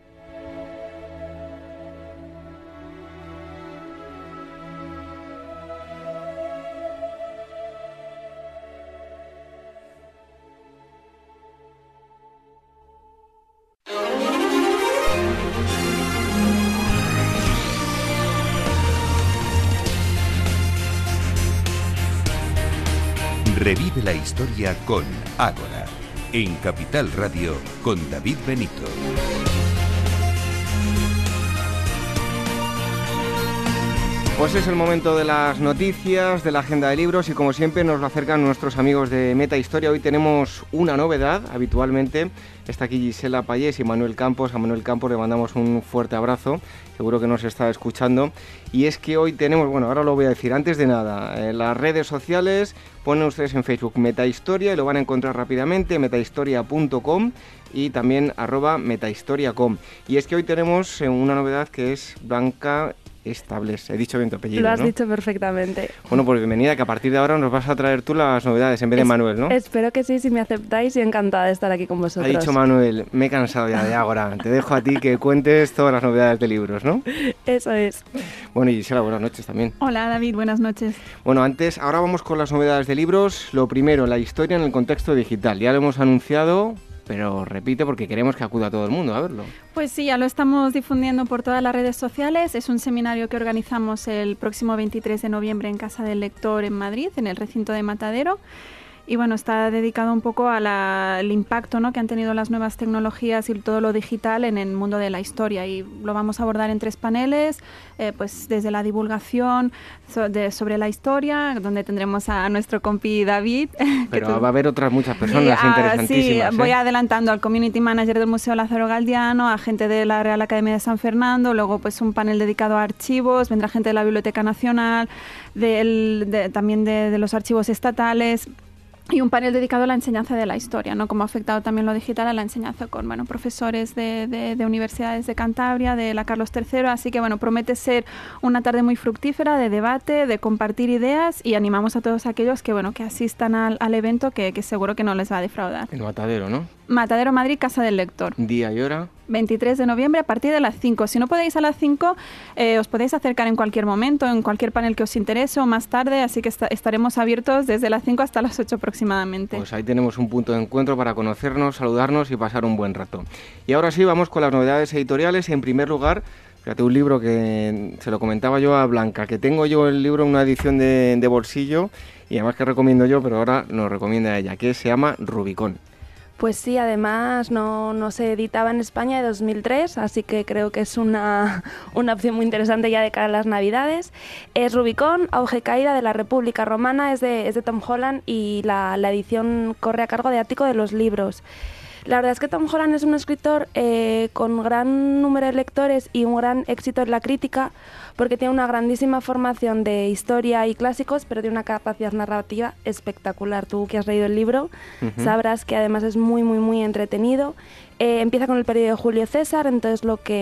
Revive la historia con Ágora, en Capital Radio, con David Benito. Pues es el momento de las noticias, de la agenda de libros, y como siempre nos lo acercan nuestros amigos de Meta Historia. Hoy tenemos una novedad, habitualmente está aquí Gisela Payés y Manuel Campos. A Manuel Campos le mandamos un fuerte abrazo, seguro que nos está escuchando. Y es que hoy tenemos, bueno, ahora lo voy a decir, antes de nada, en las redes sociales, ponen ustedes en Facebook Meta Historia y lo van a encontrar rápidamente, metahistoria.com y también @metahistoria.com. Y es que hoy tenemos una novedad que es Blanca Estables. He dicho bien tu apellido, Lo has ¿no? dicho perfectamente. Bueno, pues bienvenida, que a partir de ahora nos vas a traer tú las novedades en vez de Manuel, ¿no? Espero que sí, si me aceptáis, y encantada de estar aquí con vosotros. Ha dicho Manuel, me he cansado ya de Ágora. Te dejo a ti que cuentes todas las novedades de libros, ¿no? Eso es. Bueno, y Gisela, buenas noches también. Hola, David, buenas noches. Bueno, ahora vamos con las novedades de libros. Lo primero, la historia en el contexto digital. Ya lo hemos anunciado, pero repite porque queremos que acuda todo el mundo a verlo. Pues sí, ya lo estamos difundiendo por todas las redes sociales. Es un seminario que organizamos el próximo 23 de noviembre en Casa del Lector en Madrid, en el recinto de Matadero. Y bueno, está dedicado un poco al impacto, ¿no?, que han tenido las nuevas tecnologías y todo lo digital en el mundo de la historia. Y lo vamos a abordar en 3 paneles, pues desde la divulgación sobre la historia, donde tendremos a nuestro compi David. Pero va a haber otras muchas personas interesantísimas. Sí, voy adelantando al Community Manager del Museo Lázaro Galdiano, a gente de la Real Academia de San Fernando, luego pues un panel dedicado a archivos, vendrá gente de la Biblioteca Nacional, también de los archivos estatales. Y un panel dedicado a la enseñanza de la historia, ¿no? Cómo ha afectado también lo digital a la enseñanza con, bueno, profesores de universidades de Cantabria, de la Carlos III. Así que, bueno, promete ser una tarde muy fructífera de debate, de compartir ideas, y animamos a todos aquellos que, bueno, que asistan al evento, que seguro que no les va a defraudar. En Matadero, ¿no? Matadero, Madrid, Casa del Lector. ¿Día y hora? 23 de noviembre a partir de las 5. Si no podéis a las 5, os podéis acercar en cualquier momento, en cualquier panel que os interese o más tarde, así que estaremos abiertos desde las 5 hasta las 8 aproximadamente. Pues ahí tenemos un punto de encuentro para conocernos, saludarnos y pasar un buen rato. Y ahora sí, vamos con las novedades editoriales. En primer lugar, fíjate, un libro que se lo comentaba yo a Blanca, que tengo yo el libro en una edición de bolsillo y además que recomiendo yo, pero ahora nos recomienda ella, que se llama Rubicón. Pues sí, además no se editaba en España de 2003, así que creo que es una opción muy interesante ya de cara a las Navidades. Es Rubicón, auge y caída de la República Romana, es de Tom Holland y la edición corre a cargo de Ático de los Libros. La verdad es que Tom Holland es un escritor con gran número de lectores y un gran éxito en la crítica, porque tiene una grandísima formación de historia y clásicos, pero tiene una capacidad narrativa espectacular. Tú que has leído el libro sabrás que además es muy, muy, muy entretenido. Empieza con el periodo de Julio César, entonces lo que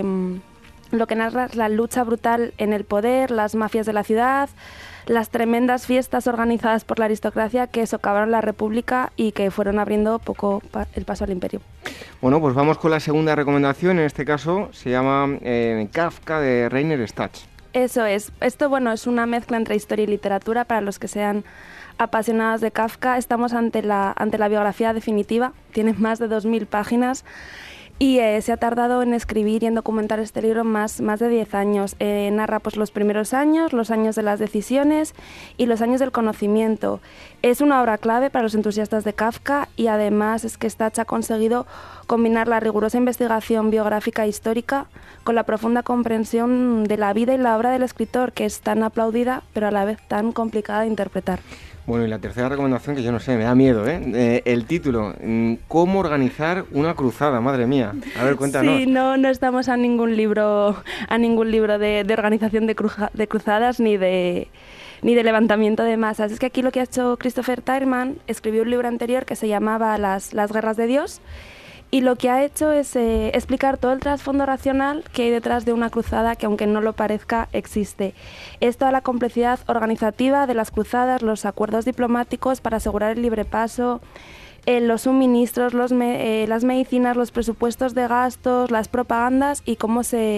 narra es la lucha brutal en el poder, las mafias de la ciudad, las tremendas fiestas organizadas por la aristocracia que socavaron la República y que fueron abriendo poco el paso al imperio. Bueno, pues vamos con la segunda recomendación, en este caso se llama Kafka de Rainer Stach. Eso es. Esto, bueno, es una mezcla entre historia y literatura para los que sean apasionados de Kafka. Estamos ante la biografía definitiva, tiene más de 2.000 páginas. Y se ha tardado en escribir y en documentar este libro más de 10 años. Narra pues los primeros años, los años de las decisiones y los años del conocimiento. Es una obra clave para los entusiastas de Kafka y además es que Stach ha conseguido combinar la rigurosa investigación biográfica e histórica con la profunda comprensión de la vida y la obra del escritor, que es tan aplaudida pero a la vez tan complicada de interpretar. Bueno, y la tercera recomendación, que yo no sé, me da miedo, el título, ¿Cómo organizar una cruzada? Madre mía, a ver, cuéntanos. Sí, no estamos a ningún libro de organización de cruzadas ni de levantamiento de masas. Es que aquí lo que ha hecho Christopher Tyerman, escribió un libro anterior que se llamaba Las guerras de Dios, y lo que ha hecho es explicar todo el trasfondo racional que hay detrás de una cruzada que, aunque no lo parezca, existe. Es toda la complejidad organizativa de las cruzadas, los acuerdos diplomáticos para asegurar el libre paso, los suministros, las medicinas, los presupuestos de gastos, las propagandas y cómo se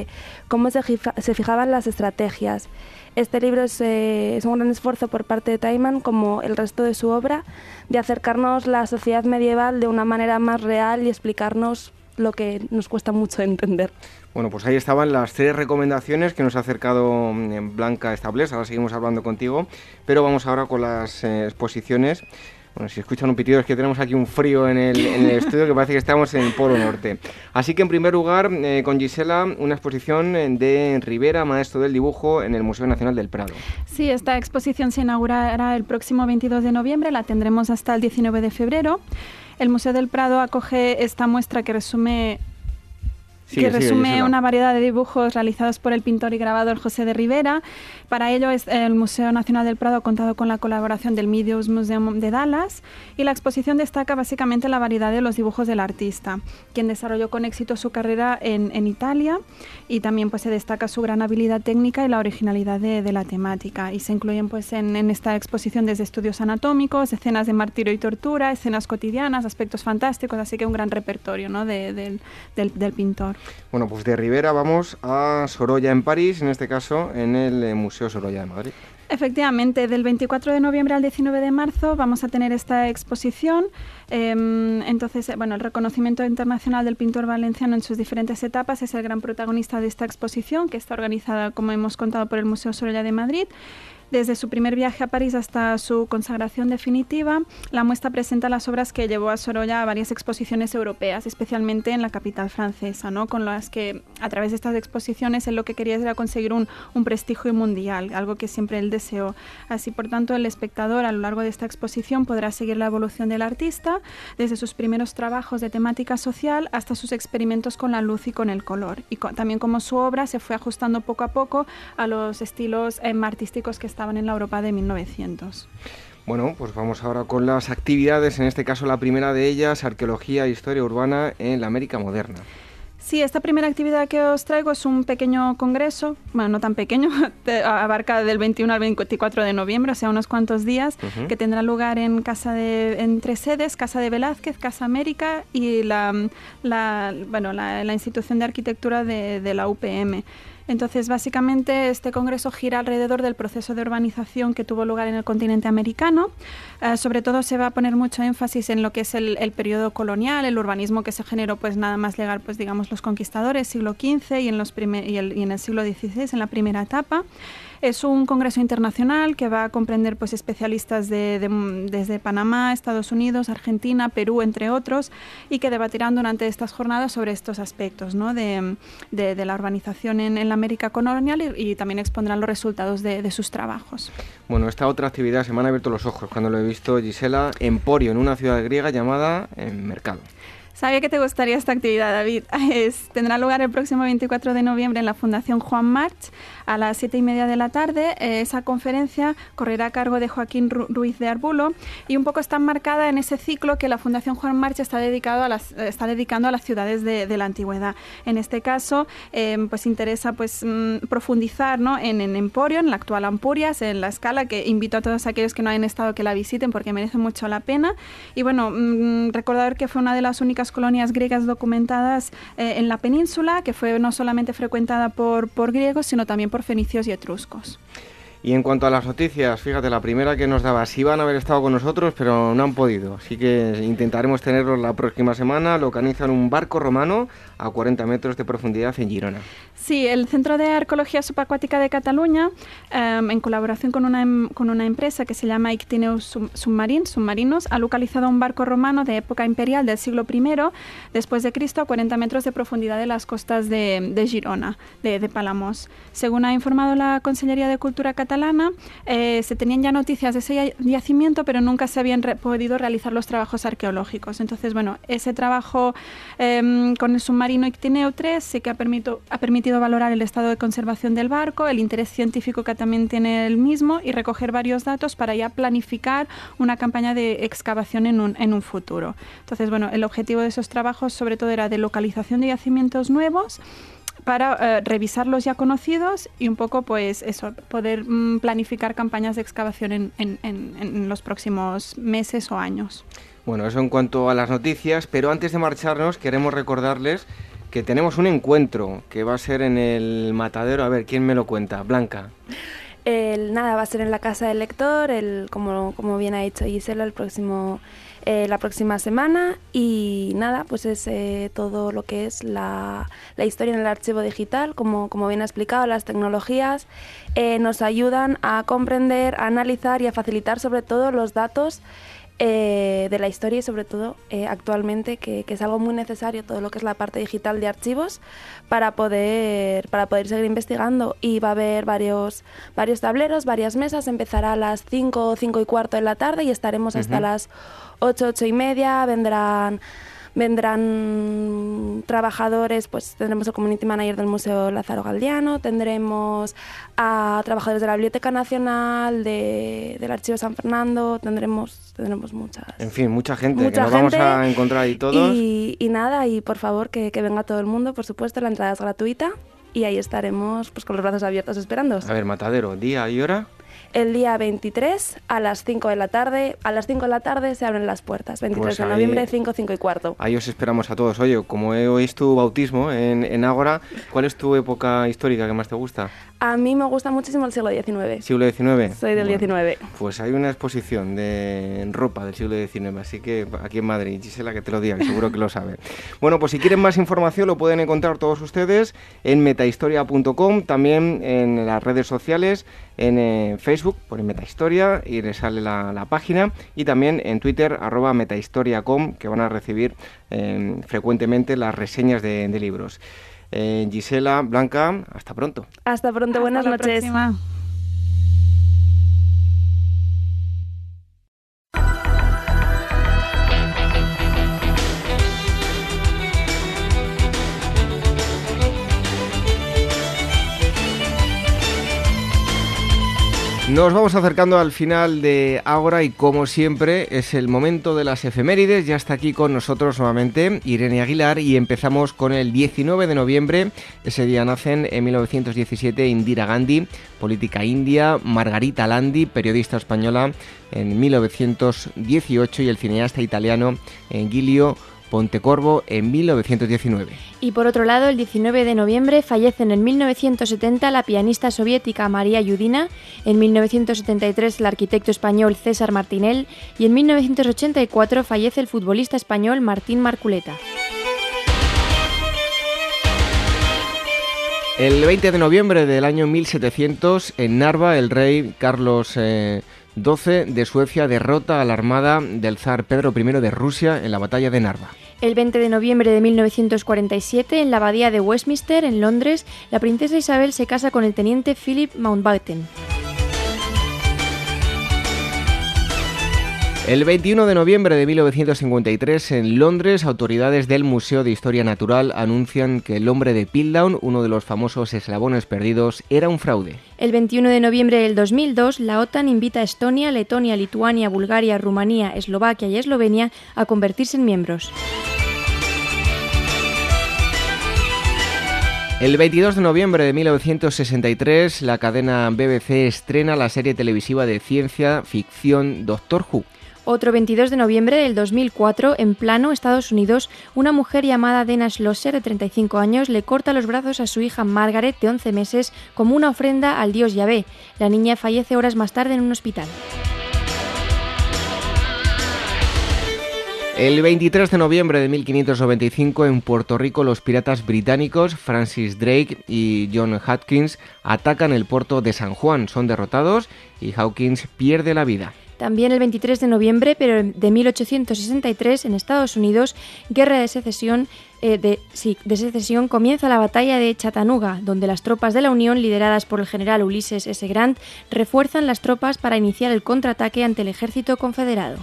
fijaban las estrategias. Este libro es un gran esfuerzo por parte de Tyerman, como el resto de su obra, de acercarnos la sociedad medieval de una manera más real y explicarnos lo que nos cuesta mucho entender. Bueno, pues ahí estaban las 3 recomendaciones que nos ha acercado Blanca Establés. Ahora seguimos hablando contigo, pero vamos ahora con las exposiciones. Bueno, si escuchan un pitido es que tenemos aquí un frío en el estudio que parece que estamos en el Polo Norte. Así que en primer lugar, con Gisela, una exposición de Rivera, maestro del dibujo, en el Museo Nacional del Prado. Sí, esta exposición se inaugurará el próximo 22 de noviembre, la tendremos hasta el 19 de febrero. El Museo del Prado acoge esta muestra que resume una variedad de dibujos realizados por el pintor y grabador José de Rivera. Para ello, el Museo Nacional del Prado ha contado con la colaboración del Meadows Museum de Dallas, y la exposición destaca básicamente la variedad de los dibujos del artista, quien desarrolló con éxito su carrera en Italia, y también pues se destaca su gran habilidad técnica y la originalidad de la temática. Y se incluyen pues en esta exposición desde estudios anatómicos, escenas de martirio y tortura, escenas cotidianas, aspectos fantásticos, así que un gran repertorio, ¿no?, del pintor. Bueno, pues de Rivera vamos a Sorolla en París, en este caso en el Museo Sorolla de Madrid. Efectivamente, del 24 de noviembre al 19 de marzo vamos a tener esta exposición. Entonces, el reconocimiento internacional del pintor valenciano en sus diferentes etapas es el gran protagonista de esta exposición, que está organizada, como hemos contado, por el Museo Sorolla de Madrid. Desde su primer viaje a París hasta su consagración definitiva, la muestra presenta las obras que llevó a Sorolla a varias exposiciones europeas, especialmente en la capital francesa, ¿no?, con las que, a través de estas exposiciones, él lo que quería era conseguir un prestigio mundial, algo que siempre él deseó. Así, por tanto, el espectador a lo largo de esta exposición podrá seguir la evolución del artista, desde sus primeros trabajos de temática social hasta sus experimentos con la luz y con el color, y también cómo su obra se fue ajustando poco a poco a los estilos artísticos que estaban en la Europa de 1900. Bueno, pues vamos ahora con las actividades, en este caso la primera de ellas, Arqueología e Historia Urbana en la América Moderna. Sí, esta primera actividad que os traigo es un pequeño congreso, bueno, no tan pequeño, abarca del 21 al 24 de noviembre, o sea, unos cuantos días, que tendrá lugar en en 3 sedes, Casa de Velázquez, Casa América y la institución de arquitectura de la UPM. Entonces, básicamente, este congreso gira alrededor del proceso de urbanización que tuvo lugar en el continente americano. Sobre todo se va a poner mucho énfasis en lo que es el periodo colonial, el urbanismo que se generó, pues nada más llegar, pues digamos, los conquistadores, siglo XV y en el siglo XVI, en la primera etapa. Es un congreso internacional que va a comprender pues especialistas desde Panamá, Estados Unidos, Argentina, Perú, entre otros, y que debatirán durante estas jornadas sobre estos aspectos, ¿no? de la urbanización en la América colonial y también expondrán los resultados de sus trabajos. Bueno, esta otra actividad se me han abierto los ojos cuando lo he visto, Gisela, Emporio, en una ciudad griega llamada Mercado. Sabía que te gustaría esta actividad, David. Tendrá lugar el próximo 24 de noviembre en la Fundación Juan March a las 7:30 de la tarde. Esa conferencia correrá a cargo de Joaquín Ruiz de Arbulo y un poco está enmarcada en ese ciclo que la Fundación Juan March está dedicando a las ciudades de la antigüedad. En este caso, pues interesa profundizar, ¿no? en Emporio, en la actual Ampurias, en la Scala, que invito a todos aquellos que no hayan estado que la visiten porque merece mucho la pena. Y bueno, recordar que fue una de las únicas colonias griegas documentadas en la península, que fue no solamente frecuentada por griegos, sino también por fenicios y etruscos. Y en cuanto a las noticias, fíjate, la primera que nos daba, sí van a haber estado con nosotros, pero no han podido, así que intentaremos tenerlos la próxima semana. Localizan un barco romano a 40 metros de profundidad en Girona. Sí, el Centro de Arqueología Subacuática de Cataluña, en colaboración con una empresa que se llama Ictineus Submarinos, ha localizado un barco romano de época imperial del siglo I después de Cristo a 40 metros de profundidad de las costas de Girona, de Palamós. Según ha informado la Consellería de Cultura catalana, se tenían ya noticias de ese yacimiento, pero nunca se habían podido realizar los trabajos arqueológicos. Entonces, bueno, ese trabajo con el submarino Ictineu 3 sí que ha permitido valorar el estado de conservación del barco, el interés científico que también tiene el mismo y recoger varios datos para ya planificar una campaña de excavación en un futuro. Entonces, bueno, el objetivo de esos trabajos sobre todo era de localización de yacimientos nuevos para revisar los ya conocidos y un poco, pues eso, poder planificar campañas de excavación en los próximos meses o años. Bueno, eso en cuanto a las noticias, pero antes de marcharnos queremos recordarles que tenemos un encuentro que va a ser en el Matadero. A ver, ¿quién me lo cuenta? Blanca. Va a ser en la Casa del Lector, como bien ha dicho Gisela, la próxima semana, y nada, pues es todo lo que es la historia en el archivo digital. Como bien ha explicado, las tecnologías nos ayudan a comprender, a analizar y a facilitar sobre todo los datos de la historia y sobre todo actualmente que es algo muy necesario, todo lo que es la parte digital de archivos para poder seguir investigando. Y va a haber varios tableros, varias mesas. Empezará a las 5:15 de la tarde y estaremos hasta las 8:30. Vendrán trabajadores, pues tendremos el Community Manager del Museo Lázaro Galdiano, tendremos a trabajadores de la Biblioteca Nacional, del Archivo San Fernando, tendremos muchas... En fin, mucha gente que nos vamos a encontrar ahí todos. Y nada, y por favor que venga todo el mundo, por supuesto, la entrada es gratuita y ahí estaremos pues con los brazos abiertos esperando. A ver, Matadero, día y hora. El día 23 a las 5 de la tarde. A las 5 de la tarde se abren las puertas. 23 pues de noviembre, 5:15. Ahí os esperamos a todos. Oye, como hoy es tu bautismo en Ágora, ¿cuál es tu época histórica que más te gusta? A mí me gusta muchísimo el siglo XIX. ¿Siglo XIX? Soy del XIX. Pues hay una exposición de ropa del siglo XIX, así que aquí en Madrid, Gisela, que te lo diga, que seguro que lo sabe. Bueno, pues si quieren más información lo pueden encontrar todos ustedes en metahistoria.com, también en las redes sociales, en Facebook, por Metahistoria, y les sale la página, y también en Twitter, @metahistoria.com, que van a recibir frecuentemente las reseñas de libros. Gisela, Blanca, hasta pronto. Hasta pronto, buenas noches. Próxima. Nos vamos acercando al final de Ágora y como siempre es el momento de las efemérides. Ya está aquí con nosotros nuevamente Irene Aguilar y empezamos con el 19 de noviembre. Ese día nacen en 1917 Indira Gandhi, política india, Margarita Landi, periodista española en 1918 y el cineasta italiano Giulio Pontecorvo en 1919. Y por otro lado, el 19 de noviembre fallecen en 1970 la pianista soviética María Yudina, en 1973 el arquitecto español César Martinel y en 1984 fallece el futbolista español Martín Marculeta. El 20 de noviembre del año 1700, en Narva, el rey Carlos XII de Suecia derrota a la armada del zar Pedro I de Rusia en la batalla de Narva. El 20 de noviembre de 1947, en la abadía de Westminster, en Londres, la princesa Isabel se casa con el teniente Philip Mountbatten. El 21 de noviembre de 1953, en Londres, autoridades del Museo de Historia Natural anuncian que el hombre de Piltdown, uno de los famosos eslabones perdidos, era un fraude. El 21 de noviembre del 2002, la OTAN invita a Estonia, Letonia, Lituania, Bulgaria, Rumanía, Eslovaquia y Eslovenia a convertirse en miembros. El 22 de noviembre de 1963, la cadena BBC estrena la serie televisiva de ciencia ficción Doctor Who. Otro 22 de noviembre del 2004, en Plano, Estados Unidos, una mujer llamada Dana Schlosser, de 35 años, le corta los brazos a su hija Margaret, de 11 meses, como una ofrenda al dios Yahvé. La niña fallece horas más tarde en un hospital. El 23 de noviembre de 1595, en Puerto Rico, los piratas británicos Francis Drake y John Hawkins atacan el puerto de San Juan. Son derrotados y Hawkins pierde la vida. También el 23 de noviembre, pero de 1863, en Estados Unidos, guerra de secesión, comienza la batalla de Chattanooga, donde las tropas de la Unión, lideradas por el general Ulysses S. Grant, refuerzan las tropas para iniciar el contraataque ante el ejército confederado.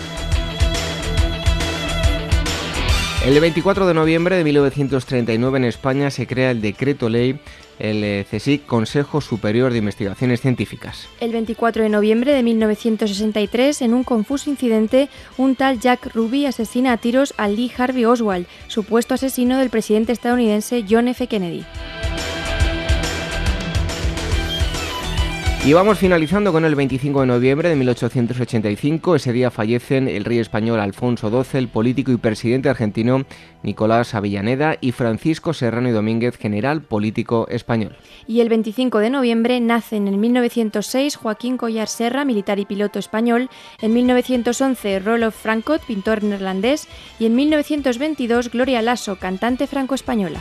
El 24 de noviembre de 1939 en España se crea el decreto ley, el CSIC, Consejo Superior de Investigaciones Científicas. El 24 de noviembre de 1963, en un confuso incidente, un tal Jack Ruby asesina a tiros a Lee Harvey Oswald, supuesto asesino del presidente estadounidense John F. Kennedy. Y vamos finalizando con el 25 de noviembre de 1885. Ese día fallecen el rey español Alfonso XII, el político y presidente argentino Nicolás Avellaneda y Francisco Serrano y Domínguez, general político español. Y el 25 de noviembre nacen en 1906 Joaquín Collar Serra, militar y piloto español, en 1911 Rolof Frankot, pintor neerlandés, y en 1922 Gloria Lasso, cantante franco-española.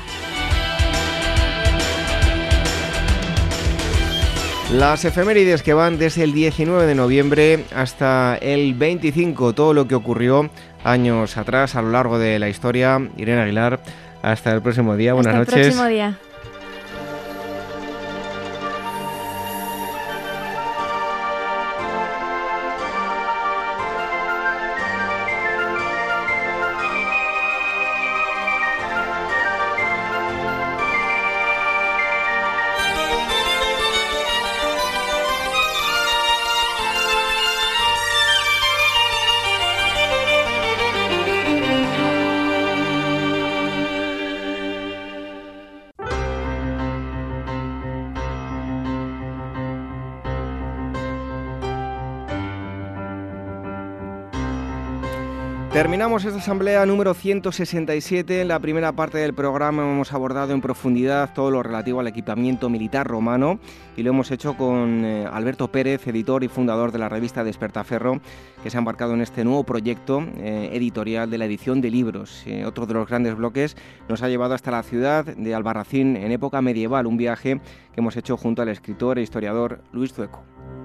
Las efemérides que van desde el 19 de noviembre hasta el 25, todo lo que ocurrió años atrás a lo largo de la historia. Irene Aguilar, hasta el próximo día. Buenas noches. Hasta el próximo día. Terminamos esta asamblea número 167. En la primera parte del programa hemos abordado en profundidad todo lo relativo al equipamiento militar romano y lo hemos hecho con Alberto Pérez, editor y fundador de la revista Despertaferro, que se ha embarcado en este nuevo proyecto editorial de la edición de libros. Otro de los grandes bloques nos ha llevado hasta la ciudad de Albarracín en época medieval, un viaje que hemos hecho junto al escritor e historiador Luis Zueco.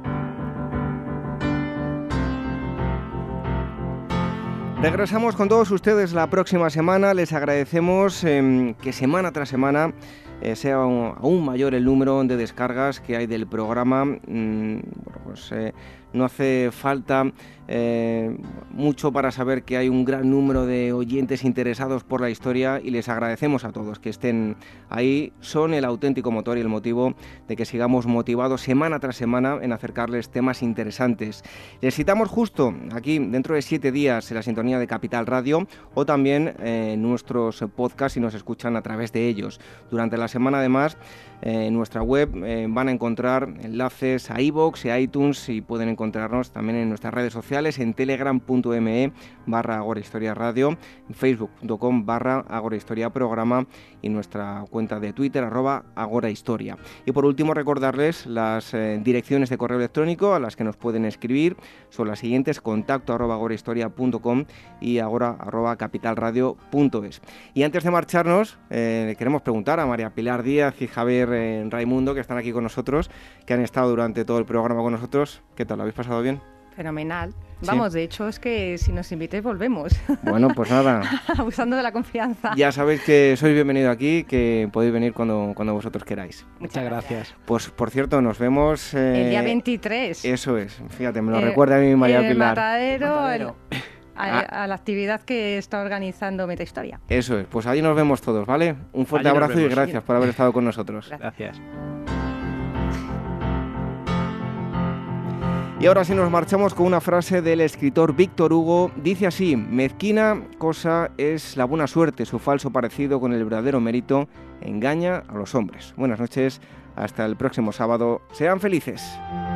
Regresamos con todos ustedes la próxima semana. Les agradecemos que semana tras semana sea aún mayor el número de descargas que hay del programa. no hace falta mucho para saber que hay un gran número de oyentes interesados por la historia, y les agradecemos a todos que estén ahí. Son el auténtico motor y el motivo de que sigamos motivados semana tras semana en acercarles temas interesantes. Les citamos justo aquí dentro de 7 días en la sintonía de Capital Radio, o también en nuestros podcasts si nos escuchan a través de ellos. Durante la semana, además, en nuestra web van a encontrar enlaces a iVoox y a iTunes, y pueden encontrarnos también en nuestras redes sociales, en telegram.me/agorahistoriaradio, en facebook.com/agorahistoriaprograma y nuestra cuenta de Twitter @agorahistoria. Y por último, recordarles las direcciones de correo electrónico a las que nos pueden escribir. Son las siguientes: contacto@agorahistoria.com y agora@capitalradio.es. Y antes de marcharnos, queremos preguntar a María Pilar Díaz y Javier Raimundo, que están aquí con nosotros, que han estado durante todo el programa con nosotros. ¿Qué tal? ¿Lo habéis pasado bien? Fenomenal. ¿Sí? Vamos, de hecho es que si nos invitéis volvemos. Bueno, pues nada. Abusando de la confianza. Ya sabéis que sois bienvenidos aquí, que podéis venir cuando vosotros queráis. Muchas gracias. Pues por cierto, nos vemos... el día 23. Eso es, fíjate, me lo recuerda a mí María Pilar. Matadero. A la actividad que está organizando Metahistoria. Eso es, pues allí nos vemos todos, ¿vale? Un fuerte abrazo y gracias por haber estado con nosotros. Gracias. Y ahora sí nos marchamos con una frase del escritor Víctor Hugo. Dice así: mezquina cosa es la buena suerte, su falso parecido con el verdadero mérito engaña a los hombres. Buenas noches, hasta el próximo sábado. Sean felices.